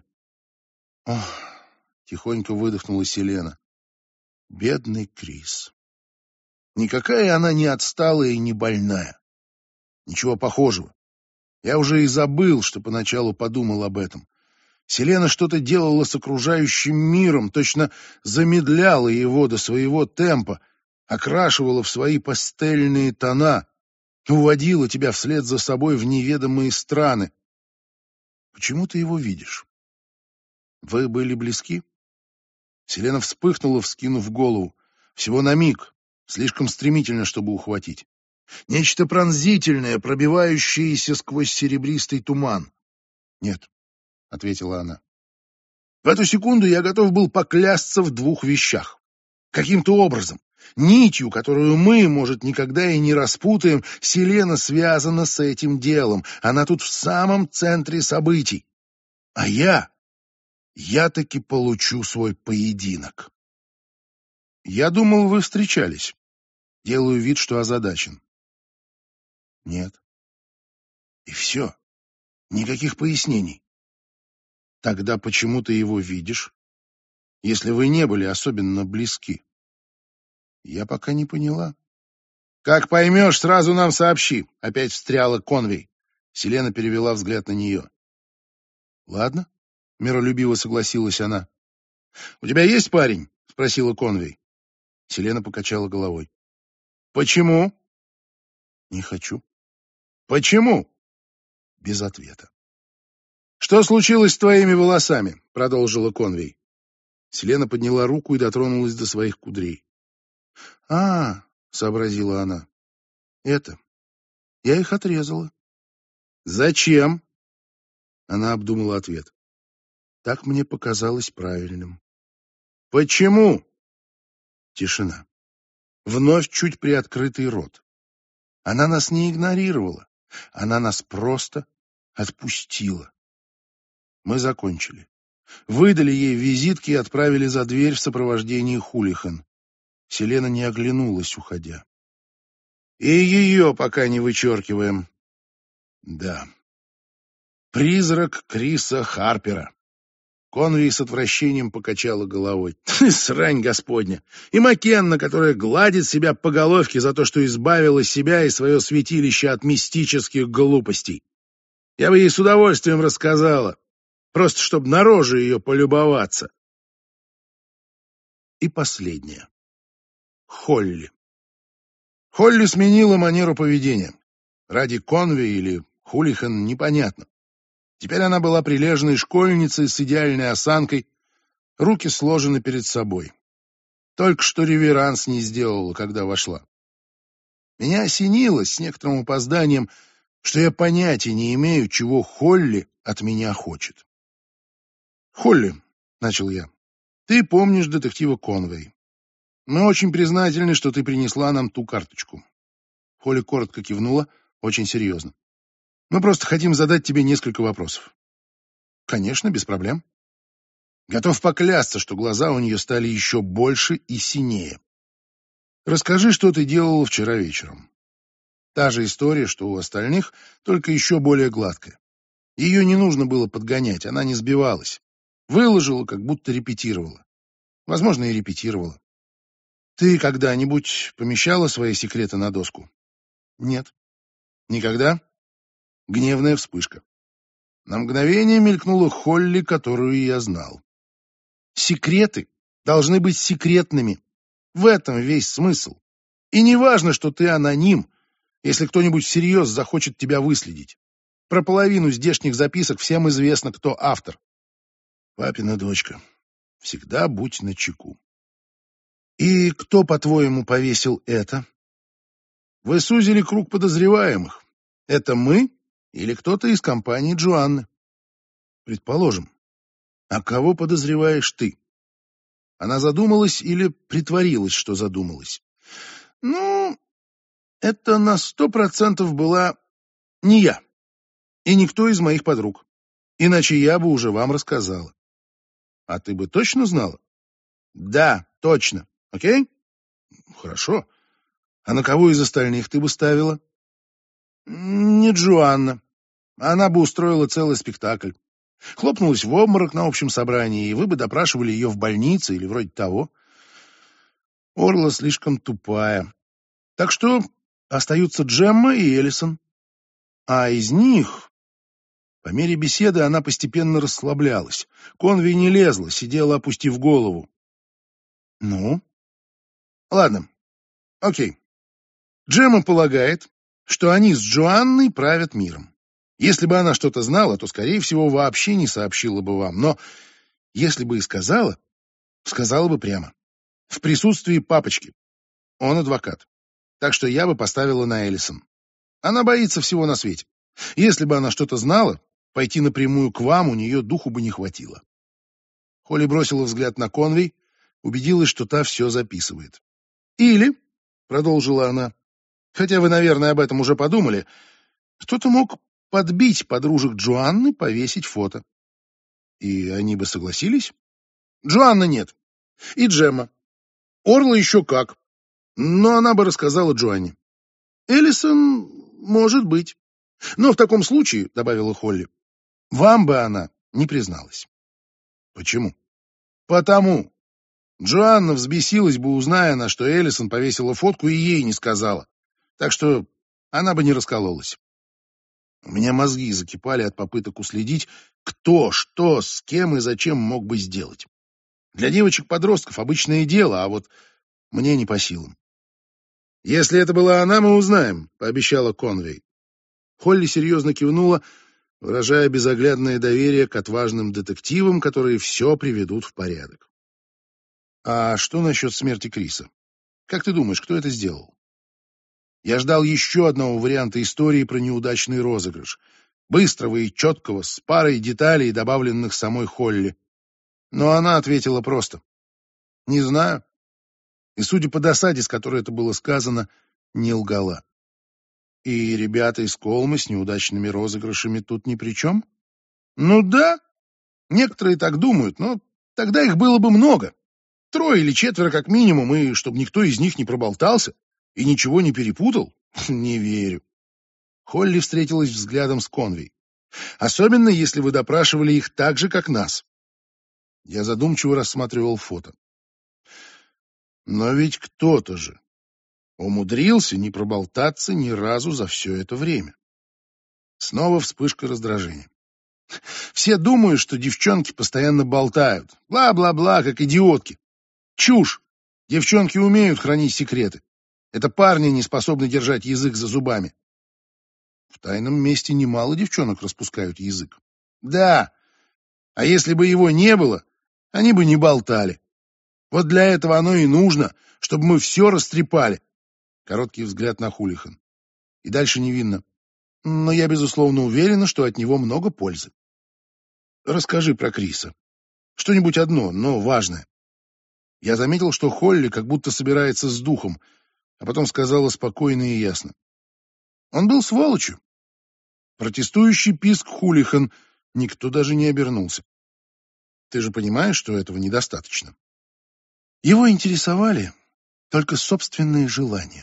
«Ох!» — тихонько выдохнула Селена. «Бедный Крис». Никакая она не отсталая и не больная. Ничего похожего. Я уже и забыл, что поначалу подумал об этом. Селена что-то делала с окружающим миром, точно замедляла его до своего темпа, окрашивала в свои пастельные тона, уводила тебя вслед за собой в неведомые страны. Почему ты его видишь? Вы были близки? Селена вспыхнула, вскинув голову. Всего на миг, слишком стремительно, чтобы ухватить. Нечто пронзительное, пробивающееся сквозь серебристый туман. «Нет», — ответила она. В эту секунду я готов был поклясться в двух вещах. Каким-то образом, нитью, которую мы, может, никогда и не распутаем, Селена связана с этим делом. Она тут в самом центре событий. А я, я таки получу свой поединок. Я думал, вы встречались. Делаю вид, что озадачен. Нет. И все. Никаких пояснений. Тогда почему ты его видишь, если вы не были особенно близки? Я пока не поняла. Как поймешь, сразу нам сообщи. Опять встряла Конвей. Селена перевела взгляд на нее. Ладно, миролюбиво согласилась она. У тебя есть парень? Спросила Конвей. Селена покачала головой. Почему? Не хочу. Почему? Без ответа. «Что случилось с твоими волосами?» — продолжила Конвей. Селена подняла руку и дотронулась до своих кудрей. «А, — сообразила она, — это... Я их отрезала». «Зачем?» Она обдумала ответ. Так мне показалось правильным. «Почему?» Тишина. Вновь чуть приоткрытый рот. Она нас не игнорировала. Она нас просто отпустила. Мы закончили. Выдали ей визитки и отправили за дверь в сопровождении Хулихан. Селена не оглянулась, уходя. И ее пока не вычеркиваем. Да. Призрак Криса Харпера. Конвей с отвращением покачала головой. Срань господня. И Маккенна, которая гладит себя по головке за то, что избавила себя и свое святилище от мистических глупостей. Я бы ей с удовольствием рассказала. Просто чтобы на роже ее полюбоваться. И последнее. Холли. Холли сменила манеру поведения. Ради Конвей или Хулихан непонятно. Теперь она была прилежной школьницей с идеальной осанкой, руки сложены перед собой. Только что реверанс не сделала, когда вошла. Меня осенило с некоторым опозданием, что я понятия не имею, чего Холли от меня хочет. «Холли», — начал я, — «ты помнишь детектива Конвей. Мы очень признательны, что ты принесла нам ту карточку». Холли коротко кивнула, очень серьезно. «Мы просто хотим задать тебе несколько вопросов». «Конечно, без проблем». Готов поклясться, что глаза у нее стали еще больше и синее. «Расскажи, что ты делала вчера вечером». Та же история, что у остальных, только еще более гладкая. Ее не нужно было подгонять, она не сбивалась. Выложила, как будто репетировала. Возможно, и репетировала. Ты когда-нибудь помещала свои секреты на доску? Нет. Никогда? Гневная вспышка. На мгновение мелькнула Холли, которую я знал. Секреты должны быть секретными. В этом весь смысл. И не важно, что ты аноним, если кто-нибудь всерьез захочет тебя выследить. Про половину здешних записок всем известно, кто автор. Папина дочка. Всегда будь начеку. И кто, по-твоему, повесил это? Вы сузили круг подозреваемых. Это мы или кто-то из компании Джоанны? Предположим. А кого подозреваешь ты? Она задумалась или притворилась, что задумалась? Ну, это на сто процентов была не я и никто из моих подруг. Иначе я бы уже вам рассказала. А ты бы точно знала? Да, точно. Окей? Хорошо. А на кого из остальных ты бы ставила? Не Джоанна. Она бы устроила целый спектакль. Хлопнулась в обморок на общем собрании, и вы бы допрашивали ее в больнице или вроде того. Орла слишком тупая. Так что остаются Джемма и Эллисон. А из них... По мере беседы она постепенно расслаблялась. Конви не лезла, сидела, опустив голову. Ну? Ладно. Окей. Джемма полагает, что они с Джоанной правят миром. Если бы она что-то знала, то, скорее всего, вообще не сообщила бы вам. Но если бы и сказала, сказала бы прямо. В присутствии папочки. Он адвокат. Так что я бы поставила на Эллисон. Она боится всего на свете. Если бы она что-то знала, пойти напрямую к вам у нее духу бы не хватило. Холли бросила взгляд на Конвей, убедилась, что та все записывает. Или, продолжила она, хотя вы, наверное, об этом уже подумали, кто-то мог подбить подружек Джоанны повесить фото. И они бы согласились? Джоанна нет. И Джемма. Орла еще как. Но она бы рассказала Джоанне. Эллисон, может быть. Но в таком случае, добавила Холли, вам бы она не призналась. Почему? Потому. Джоанна взбесилась бы, узная она, что Эллисон повесила фотку и ей не сказала. Так что она бы не раскололась. У меня мозги закипали от попыток уследить, кто, что, с кем и зачем мог бы сделать. Для девочек-подростков обычное дело, а вот мне не по силам. «Если это была она, мы узнаем», — пообещала Конвей. Холли серьезно кивнула, выражая безоглядное доверие к отважным детективам, которые все приведут в порядок. «А что насчет смерти Криса? Как ты думаешь, кто это сделал?» Я ждал еще одного варианта истории про неудачный розыгрыш. Быстрого и четкого, с парой деталей, добавленных самой Холли. Но она ответила просто. «Не знаю». И, судя по досаде, с которой это было сказано, не лгала. И ребята из Колмы с неудачными розыгрышами тут ни при чем? Ну да, некоторые так думают, но тогда их было бы много. Трое или четверо как минимум, и чтобы никто из них не проболтался и ничего не перепутал, не верю. Холли встретилась взглядом с Конвей. Особенно, если вы допрашивали их так же, как нас. Я задумчиво рассматривал фото. Но ведь кто-то же умудрился не проболтаться ни разу за все это время. Снова вспышка раздражения. Все думают, что девчонки постоянно болтают. Бла-бла-бла, как идиотки. Чушь. Девчонки умеют хранить секреты. Это парни не способны держать язык за зубами. В тайном месте немало девчонок распускают язык. Да, а если бы его не было, они бы не болтали. Вот для этого оно и нужно, чтобы мы все растрепали. Короткий взгляд на Хулихан. И дальше невинно. Но я, безусловно, уверена, что от него много пользы. Расскажи про Криса. Что-нибудь одно, но важное. Я заметил, что Холли как будто собирается с духом, а потом сказала спокойно и ясно. Он был сволочью. Протестующий писк Хулихан. Никто даже не обернулся. Ты же понимаешь, что этого недостаточно. Его интересовали только собственные желания.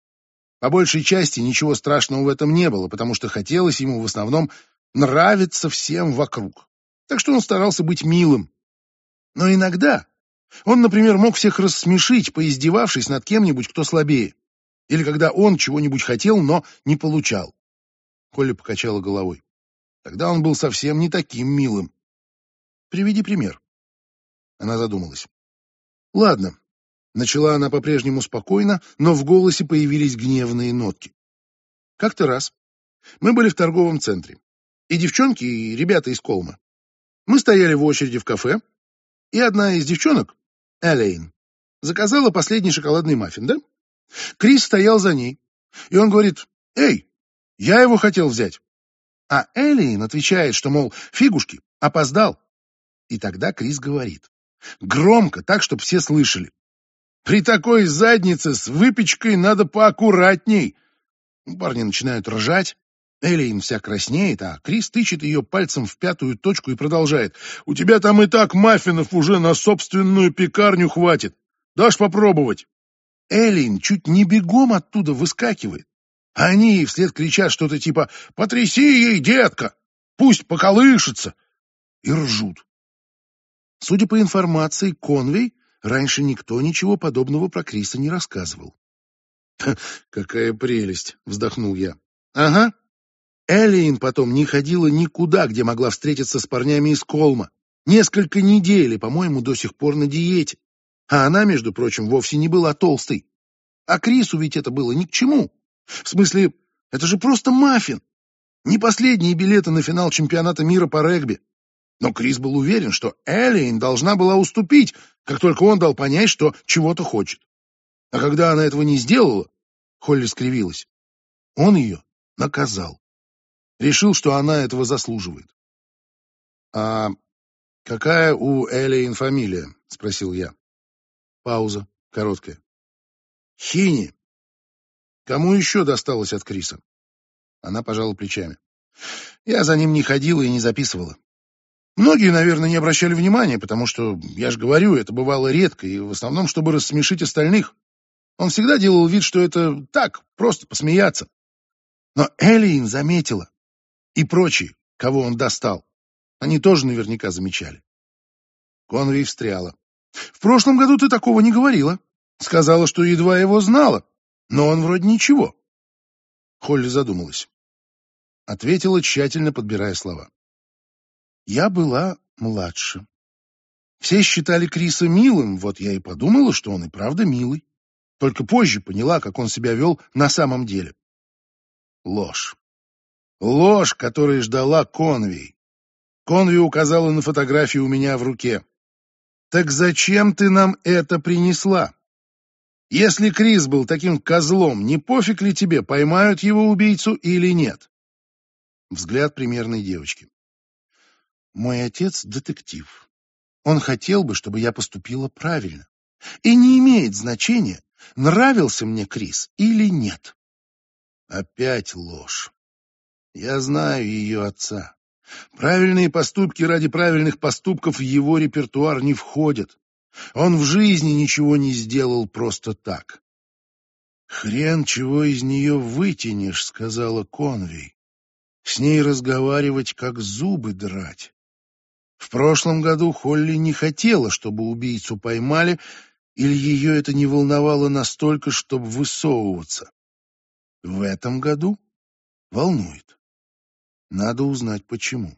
По большей части ничего страшного в этом не было, потому что хотелось ему в основном нравиться всем вокруг. Так что он старался быть милым. Но иногда он, например, мог всех рассмешить, поиздевавшись над кем-нибудь, кто слабее. Или когда он чего-нибудь хотел, но не получал. Холли покачала головой. Тогда он был совсем не таким милым. Приведи пример. Она задумалась. Ладно. Начала она по-прежнему спокойно, но в голосе появились гневные нотки. Как-то раз мы были в торговом центре. И девчонки, и ребята из Колма. Мы стояли в очереди в кафе, и одна из девчонок, Элейн, заказала последний шоколадный маффин, да? Крис стоял за ней, и он говорит: «Эй, я его хотел взять». А Элейн отвечает, что, мол, фигушки, опоздал. И тогда Крис говорит. Громко, так, чтобы все слышали. «При такой заднице с выпечкой надо поаккуратней». Парни начинают ржать. Элейн вся краснеет, а Крис тычет ее пальцем в пятую точку и продолжает. «У тебя там и так маффинов уже на собственную пекарню хватит. Дашь попробовать?» Элейн чуть не бегом оттуда выскакивает. А они ей вслед кричат что-то типа «Потряси ей, детка! Пусть поколышется!» И ржут. Судя по информации Конвей, раньше никто ничего подобного про Криса не рассказывал. «Какая прелесть!» — вздохнул я. «Ага. Элейн потом не ходила никуда, где могла встретиться с парнями из Колма. Несколько недель, и, по-моему, до сих пор на диете. А она, между прочим, вовсе не была толстой. А Крису ведь это было ни к чему. В смысле, это же просто маффин. Не последние билеты на финал чемпионата мира по регби. Но Крис был уверен, что Элейн должна была уступить, как только он дал понять, что чего-то хочет. А когда она этого не сделала, Холли скривилась. Он ее наказал. Решил, что она этого заслуживает. «А какая у Элейн фамилия?» — спросил я. Пауза короткая. «Хини. Кому еще досталось от Криса?» Она пожала плечами. «Я за ним не ходила и не записывала. Многие, наверное, не обращали внимания, потому что, я же говорю, это бывало редко, и в основном, чтобы рассмешить остальных. Он всегда делал вид, что это так, просто посмеяться. Но Элейн заметила. И прочие, кого он достал. Они тоже наверняка замечали». Конвей встряла. «В прошлом году ты такого не говорила. Сказала, что едва его знала. Но он вроде ничего». Холли задумалась. Ответила, тщательно подбирая слова. «Я была младше. Все считали Криса милым, вот я и подумала, что он и правда милый. Только позже поняла, как он себя вел на самом деле». Ложь. Ложь, которой ждала Конвей. Конвей указала на фотографию у меня в руке. «Так зачем ты нам это принесла? Если Крис был таким козлом, не пофиг ли тебе, поймают его убийцу или нет?» Взгляд примерной девочки. «Мой отец — детектив. Он хотел бы, чтобы я поступила правильно. И не имеет значения, нравился мне Крис или нет». Опять ложь. Я знаю ее отца. Правильные поступки ради правильных поступков в его репертуар не входят. Он в жизни ничего не сделал просто так. «Хрен чего из нее вытянешь», — сказала Конвей. «С ней разговаривать, как зубы драть». В прошлом году Холли не хотела, чтобы убийцу поймали, или ее это не волновало настолько, чтобы высовываться. В этом году волнует. Надо узнать, почему.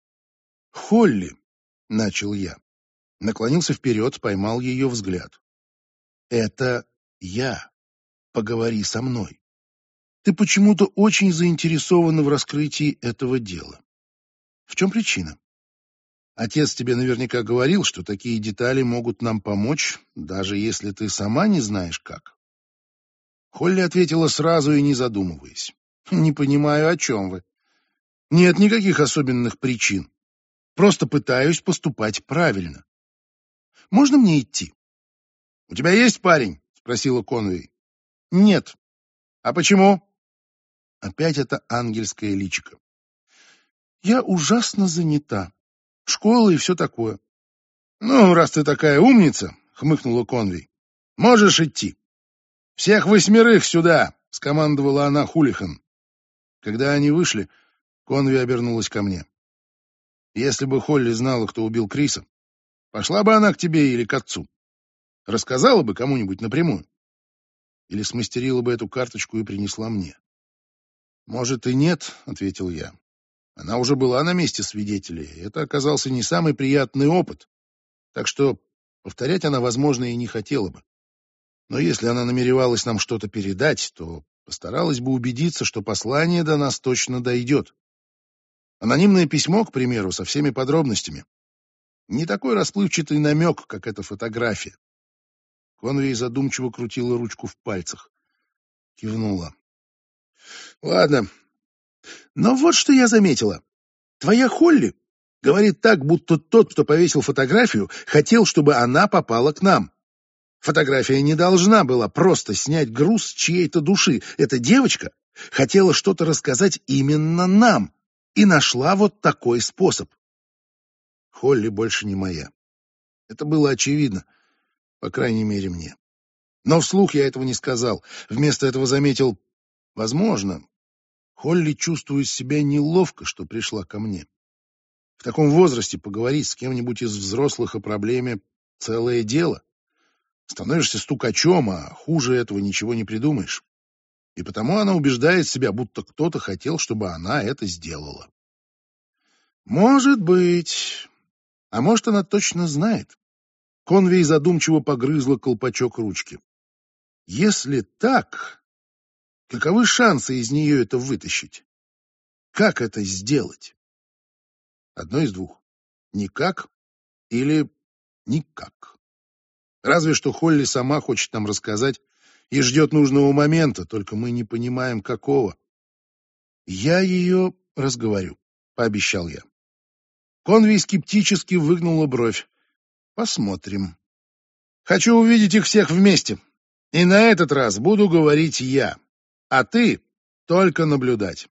«Холли», — начал я, наклонился вперед, поймал ее взгляд. «Это я. Поговори со мной. Ты почему-то очень заинтересована в раскрытии этого дела. В чем причина? Отец тебе наверняка говорил, что такие детали могут нам помочь, даже если ты сама не знаешь как. Холли ответила сразу и не задумываясь. Не понимаю, о чем вы. Нет никаких особенных причин. Просто пытаюсь поступать правильно. Можно мне идти? У тебя есть парень? Спросила Конвей. Нет. А почему? Опять это ангельское личико. Я ужасно занята. Школа и все такое. Ну, раз ты такая умница, хмыкнула Конвей, можешь идти. Всех восьмерых сюда, скомандовала она Хулихан. Когда они вышли, Конвей обернулась ко мне. Если бы Холли знала, кто убил Криса, пошла бы она к тебе или к отцу? Рассказала бы кому-нибудь напрямую? Или смастерила бы эту карточку и принесла мне? Может и нет, ответил я. Она уже была на месте свидетелей, и это оказался не самый приятный опыт. Так что повторять она, возможно, и не хотела бы. Но если она намеревалась нам что-то передать, то постаралась бы убедиться, что послание до нас точно дойдет. Анонимное письмо, к примеру, со всеми подробностями. Не такой расплывчатый намек, как эта фотография. Конвей задумчиво крутила ручку в пальцах. Кивнула. Ладно. Но вот что я заметила. Твоя Холли говорит так, будто тот, кто повесил фотографию, хотел, чтобы она попала к нам. Фотография не должна была просто снять груз с чьей-то души. Эта девочка хотела что-то рассказать именно нам и нашла вот такой способ. Холли больше не моя. Это было очевидно, по крайней мере мне. Но вслух я этого не сказал. Вместо этого заметил, возможно, Холли чувствует себя неловко, что пришла ко мне. В таком возрасте поговорить с кем-нибудь из взрослых о проблеме — целое дело. Становишься стукачом, а хуже этого ничего не придумаешь. И потому она убеждает себя, будто кто-то хотел, чтобы она это сделала. Может быть. А может, она точно знает. Конвей задумчиво погрызла колпачок ручки. Если так, каковы шансы из нее это вытащить? Как это сделать? Одно из двух. Никак или никак. Разве что Холли сама хочет нам рассказать и ждет нужного момента, только мы не понимаем, какого. Я ее разговорю, пообещал я. Конвей скептически выгнула бровь. Посмотрим. Хочу увидеть их всех вместе. И на этот раз буду говорить я, а ты только наблюдать.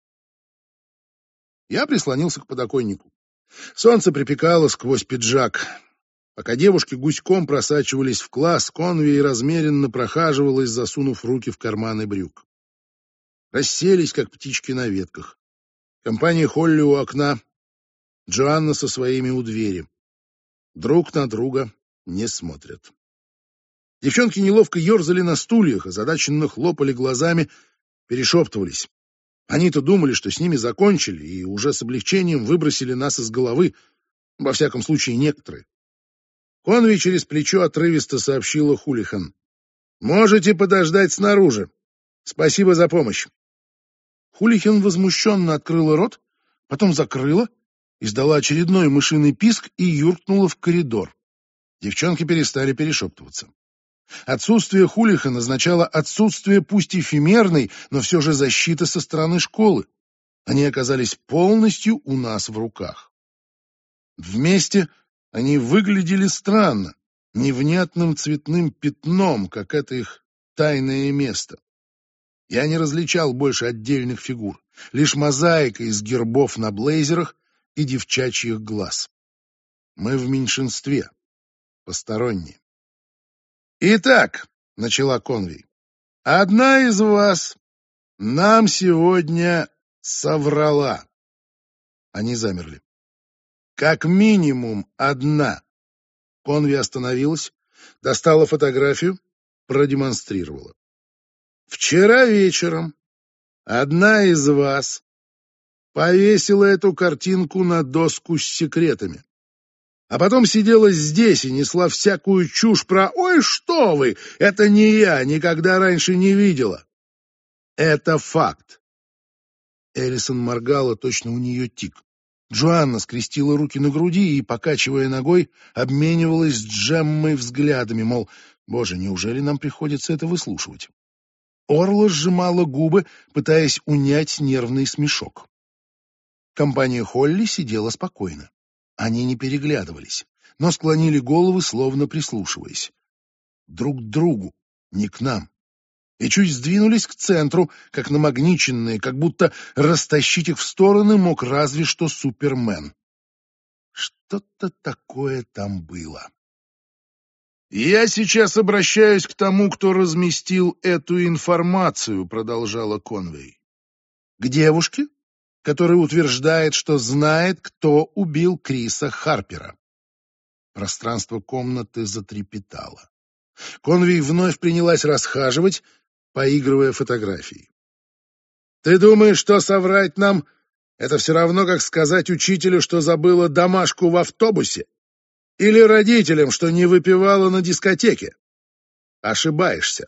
Я прислонился к подоконнику. Солнце припекало сквозь пиджак. Пока девушки гуськом просачивались в класс, Конвей размеренно прохаживалась, засунув руки в карманы брюк. Расселись, как птички на ветках. Компания Холли у окна, Джоанна со своими у двери. Друг на друга не смотрят. Девчонки неловко ерзали на стульях, озадаченно хлопали глазами, перешептывались. Они-то думали, что с ними закончили, и уже с облегчением выбросили нас из головы, во всяком случае некоторые. Конвей через плечо отрывисто сообщила Хулихан. «Можете подождать снаружи. Спасибо за помощь». Хулихан возмущенно открыла рот, потом закрыла, издала очередной мышиный писк и юркнула в коридор. Девчонки перестали перешептываться. Отсутствие Хулихан означало отсутствие пусть эфемерной, но все же защиты со стороны школы. Они оказались полностью у нас в руках. Вместе они выглядели странно, невнятным цветным пятном, как это их тайное место. Я не различал больше отдельных фигур, лишь мозаика из гербов на блейзерах и девчачьих глаз. Мы в меньшинстве, посторонние. «Итак», — начала Конвей, — «одна из вас нам сегодня соврала». Они замерли. «Как минимум одна». Конвей остановилась, достала фотографию, продемонстрировала. «Вчера вечером одна из вас повесила эту картинку на доску с секретами. А потом сидела здесь и несла всякую чушь про «Ой, что вы! Это не я, никогда раньше не видела». Это факт. Эллисон моргала, точно у нее тик. Джоанна скрестила руки на груди и, покачивая ногой, обменивалась с Джеммой взглядами, мол, «Боже, неужели нам приходится это выслушивать?» Орла сжимала губы, пытаясь унять нервный смешок. Компания Холли сидела спокойно. Они не переглядывались, но склонили головы, словно прислушиваясь. Друг к другу, не к нам. И чуть сдвинулись к центру, как намагниченные, как будто растащить их в стороны мог разве что Супермен. Что-то такое там было. «Я сейчас обращаюсь к тому, кто разместил эту информацию», — продолжала Конвей. «К девушке, которая утверждает, что знает, кто убил Криса Харпера». Пространство комнаты затрепетало. Конвей вновь принялась расхаживать, поигрывая фотографией. «Ты думаешь, что соврать нам — это все равно, как сказать учителю, что забыла домашку в автобусе? Или родителям, что не выпивала на дискотеке? Ошибаешься.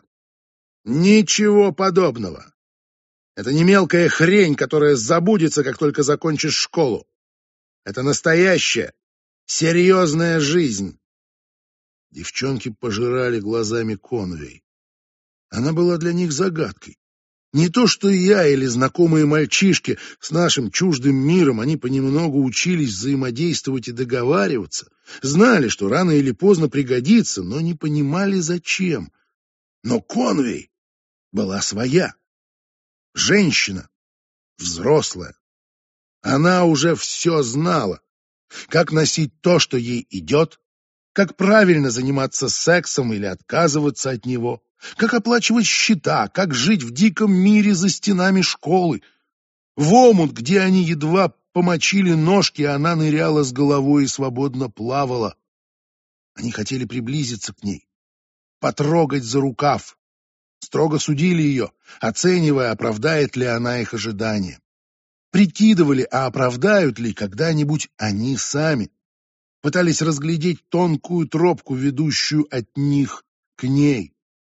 Ничего подобного. Это не мелкая хрень, которая забудется, как только закончишь школу. Это настоящая, серьезная жизнь». Девчонки пожирали глазами Конвей. Она была для них загадкой. Не то что я или знакомые мальчишки, с нашим чуждым миром они понемногу учились взаимодействовать и договариваться, знали, что рано или поздно пригодится, но не понимали, зачем. Но Конвей была своя. Женщина, взрослая. Она уже все знала. Как носить то, что ей идет, как правильно заниматься сексом или отказываться от него, как оплачивать счета, как жить в диком мире за стенами школы. В омут, где они едва помочили ножки, она ныряла с головой и свободно плавала. Они хотели приблизиться к ней, потрогать за рукав. Строго судили ее, оценивая, оправдает ли она их ожидания. Прикидывали, а оправдают ли когда-нибудь они сами. Пытались разглядеть тонкую тропку, ведущую от них к ней.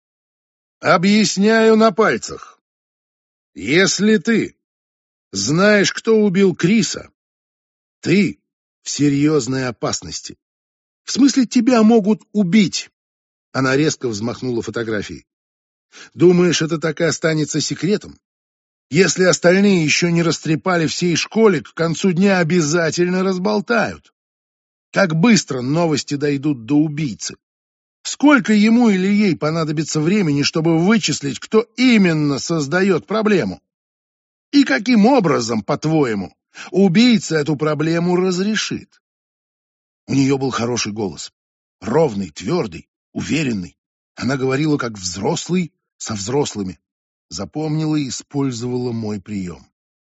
Объясняю на пальцах. Если ты знаешь, кто убил Криса, ты в серьезной опасности. В смысле, тебя могут убить. Она резко взмахнула фотографией. Думаешь, это так и останется секретом? Если остальные еще не растрепали всей школе, к концу дня обязательно разболтают. Как быстро новости дойдут до убийцы? Сколько ему или ей понадобится времени, чтобы вычислить, кто именно создает проблему? И каким образом, по-твоему, убийца эту проблему разрешит? У нее был хороший голос. Ровный, твердый, уверенный. Она говорила как взрослый со взрослыми. Запомнила и использовала мой прием.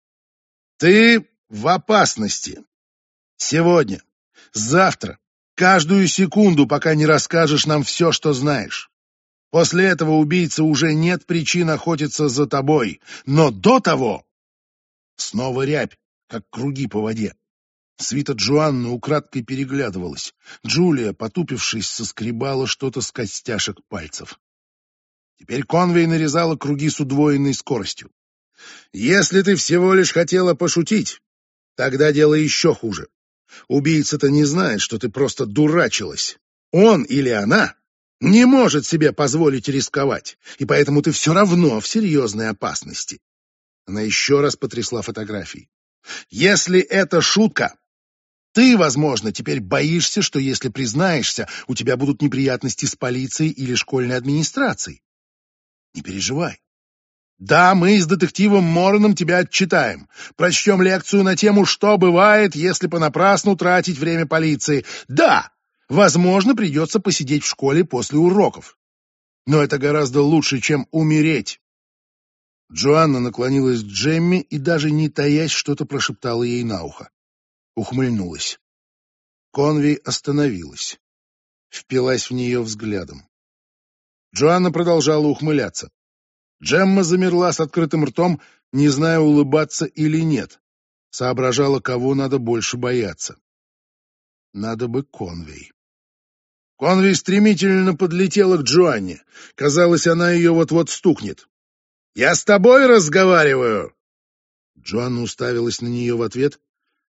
Ты в опасности. Сегодня, завтра. Каждую секунду, пока не расскажешь нам все, что знаешь. После этого убийцы уже нет причин охотиться за тобой. Но до того... Снова рябь, как круги по воде. Свита Джоанны украдкой переглядывалась. Джулия, потупившись, соскребала что-то с костяшек пальцев. Теперь Конвей нарезала круги с удвоенной скоростью. «Если ты всего лишь хотела пошутить, тогда дело еще хуже. Убийца-то не знает, что ты просто дурачилась. Он или она не может себе позволить рисковать, и поэтому ты все равно в серьезной опасности». Она еще раз потрясла фотографией. «Если это шутка, ты, возможно, теперь боишься, что если признаешься, у тебя будут неприятности с полицией или школьной администрацией. Не переживай. Да, мы с детективом Морреном тебя отчитаем. Прочтем лекцию на тему «Что бывает, если понапрасну тратить время полиции». Да, возможно, придется посидеть в школе после уроков. Но это гораздо лучше, чем умереть. Джоанна наклонилась к Джемме и, даже не таясь, что-то прошептала ей на ухо. Ухмыльнулась. Конвей остановилась. Впилась в нее взглядом. Джоанна продолжала ухмыляться. Джемма замерла с открытым ртом, не зная, улыбаться или нет. Соображала, кого надо больше бояться. Надо бы Конвей. Конвей стремительно подлетела к Джоанне. Казалось, она ее вот-вот стукнет. «Я с тобой разговариваю!» Джоанна уставилась на нее в ответ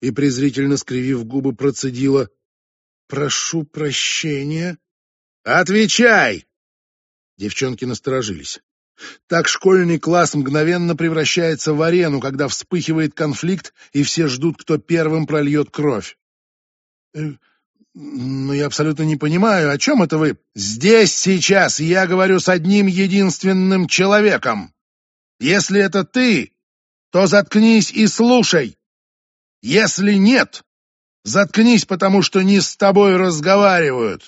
и, презрительно скривив губы, процедила: «Прошу прощения». «Отвечай!» Девчонки насторожились. Так школьный класс мгновенно превращается в арену, когда вспыхивает конфликт, и все ждут, кто первым прольет кровь. «Э, «Но я абсолютно не понимаю, о чем это вы?» «Здесь, сейчас, я говорю с одним единственным человеком. Если это ты, то заткнись и слушай. Если нет, заткнись, потому что не с тобой разговаривают».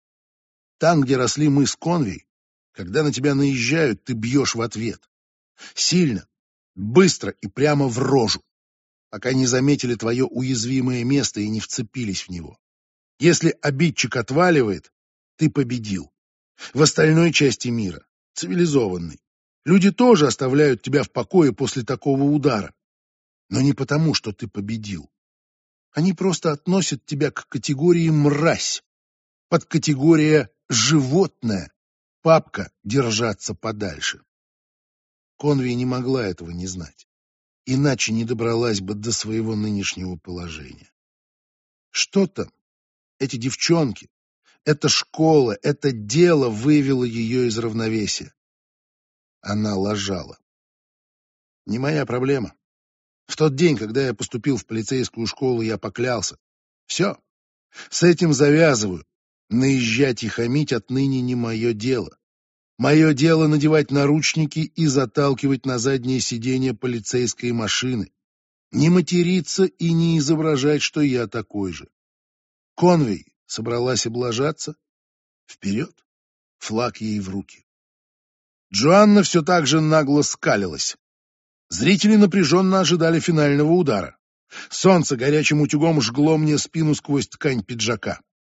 Там, где росли мы с Конвей, когда на тебя наезжают, ты бьешь в ответ. Сильно, быстро и прямо в рожу, пока не заметили твое уязвимое место и не вцепились в него. Если обидчик отваливает, ты победил. В остальной части мира, цивилизованной, люди тоже оставляют тебя в покое после такого удара. Но не потому, что ты победил. Они просто относят тебя к категории «мразь», под категория «животное», папка «держаться подальше». Конви не могла этого не знать, иначе не добралась бы до своего нынешнего положения. Что-то, эти девчонки, эта школа, это дело вывело ее из равновесия. Она лажала. Не моя проблема. В тот день, когда я поступил в полицейскую школу, я поклялся. Все, с этим завязываю. Наезжать и хамить отныне не мое дело. Мое дело надевать наручники и заталкивать на заднее сиденье полицейской машины. Не материться и не изображать, что я такой же. Конвей собралась облажаться. Вперед, флаг ей в руки. Джоанна все так же нагло скалилась. Зрители напряженно ожидали финального удара. Солнце горячим утюгом жгло мне спину сквозь ткань пиджака.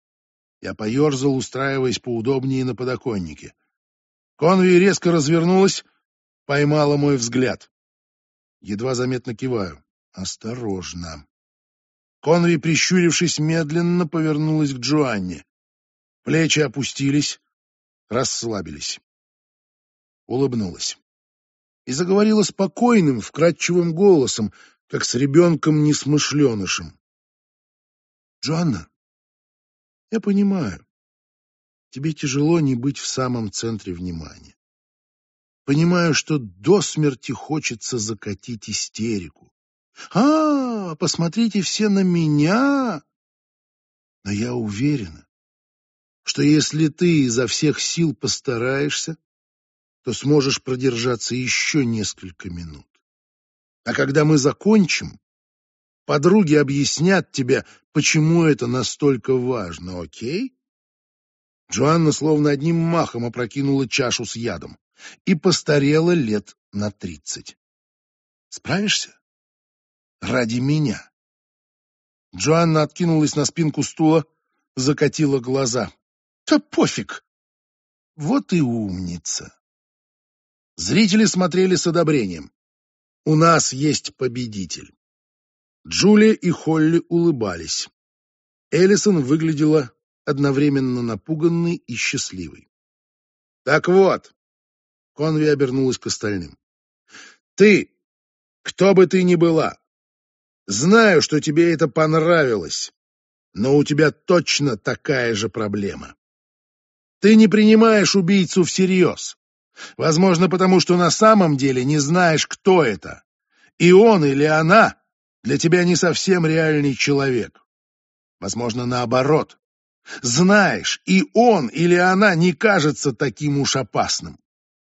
Я поерзал, устраиваясь поудобнее на подоконнике. Конви резко развернулась, поймала мой взгляд. Едва заметно киваю. Осторожно. Конви, прищурившись, медленно повернулась к Джоанне. Плечи опустились, расслабились. Улыбнулась. И заговорила спокойным, вкрадчивым голосом, как с ребенком-несмышленышем. «Джоанна, я понимаю, тебе тяжело не быть в самом центре внимания. Понимаю, что до смерти хочется закатить истерику. А, посмотрите все на меня! Но я уверена, что если ты изо всех сил постараешься, то сможешь продержаться еще несколько минут. А когда мы закончим, подруги объяснят тебе, почему это настолько важно, окей?» Джоанна словно одним махом опрокинула чашу с ядом и постарела лет на тридцать. «Справишься? Ради меня». Джоанна откинулась на спинку стула, закатила глаза. «Да пофиг!» Вот и умница. Зрители смотрели с одобрением. У нас есть победитель. Джулия и Холли улыбались. Эллисон выглядела одновременно напуганной и счастливой. «Так вот», — Конви обернулась к остальным, — «ты, кто бы ты ни была, знаю, что тебе это понравилось, но у тебя точно такая же проблема. Ты не принимаешь убийцу всерьез, возможно, потому что на самом деле не знаешь, кто это, и он или она для тебя не совсем реальный человек. Возможно, наоборот. Знаешь, и он или она не кажется таким уж опасным».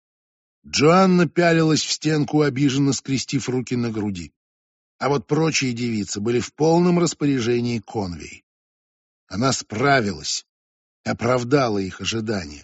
Джоанна пялилась в стенку, обиженно скрестив руки на груди. А вот прочие девицы были в полном распоряжении Конвей. Она справилась, оправдала их ожидания.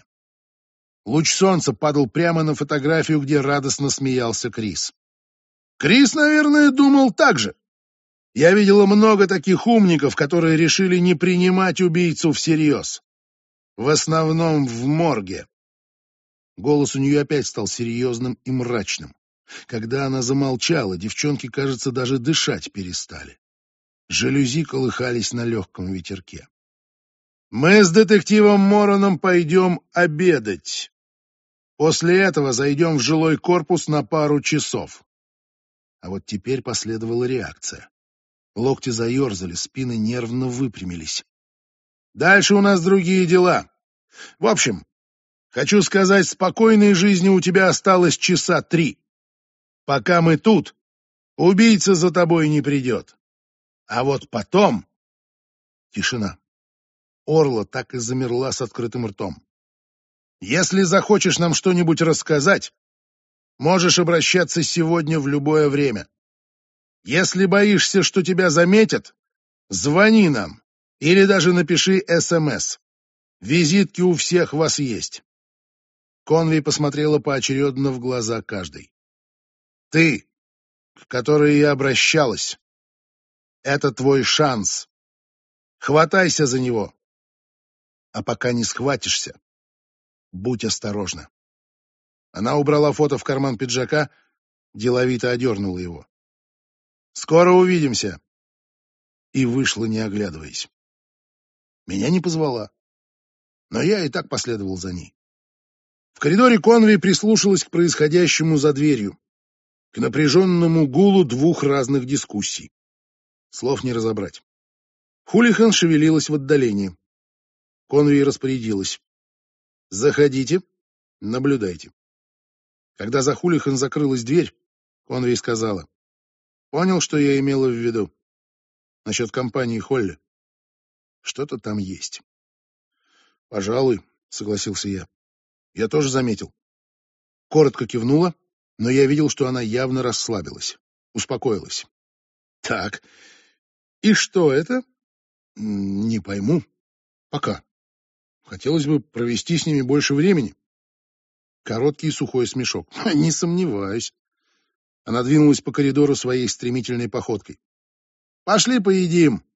Луч солнца падал прямо на фотографию, где радостно смеялся Крис. Крис, наверное, думал так же. Я видела много таких умников, которые решили не принимать убийцу всерьез. В основном в морге. Голос у нее опять стал серьезным и мрачным. Когда она замолчала, девчонки, кажется, даже дышать перестали. Жалюзи колыхались на легком ветерке. «Мы с детективом Мороном пойдем обедать. После этого зайдем в жилой корпус на пару часов». А вот теперь последовала реакция. Локти заерзали, спины нервно выпрямились. Дальше у нас другие дела. В общем, хочу сказать, спокойной жизни у тебя осталось часа три. Пока мы тут, убийца за тобой не придет. А вот потом... Тишина. Орла так и замерла с открытым ртом. Если захочешь нам что-нибудь рассказать, можешь обращаться сегодня в любое время. Если боишься, что тебя заметят, звони нам или даже напиши СМС. Визитки у всех вас есть. Конви посмотрела поочередно в глаза каждой. Ты, к которой я обращалась, это твой шанс. Хватайся за него. А пока не схватишься, будь осторожна. Она убрала фото в карман пиджака, деловито одернула его. Скоро увидимся. И вышла, не оглядываясь. Меня не позвала, но я и так последовал за ней. В коридоре Конви прислушалась к происходящему за дверью, к напряженному гулу двух разных дискуссий. Слов не разобрать. Хулихан шевелилась в отдалении. Конви распорядилась. «Заходите, наблюдайте». Когда за Хулихан закрылась дверь, Конви сказала. «Понял, что я имела в виду? Насчет компании Холли. Что-то там есть». «Пожалуй», — согласился я. «Я тоже заметил». Коротко кивнула, но я видел, что она явно расслабилась, успокоилась. «Так, и что это?» «Не пойму. Пока. Хотелось бы провести с ними больше времени». Короткий и сухой смешок. «Не сомневаюсь». Она двинулась по коридору своей стремительной походкой. «Пошли поедим.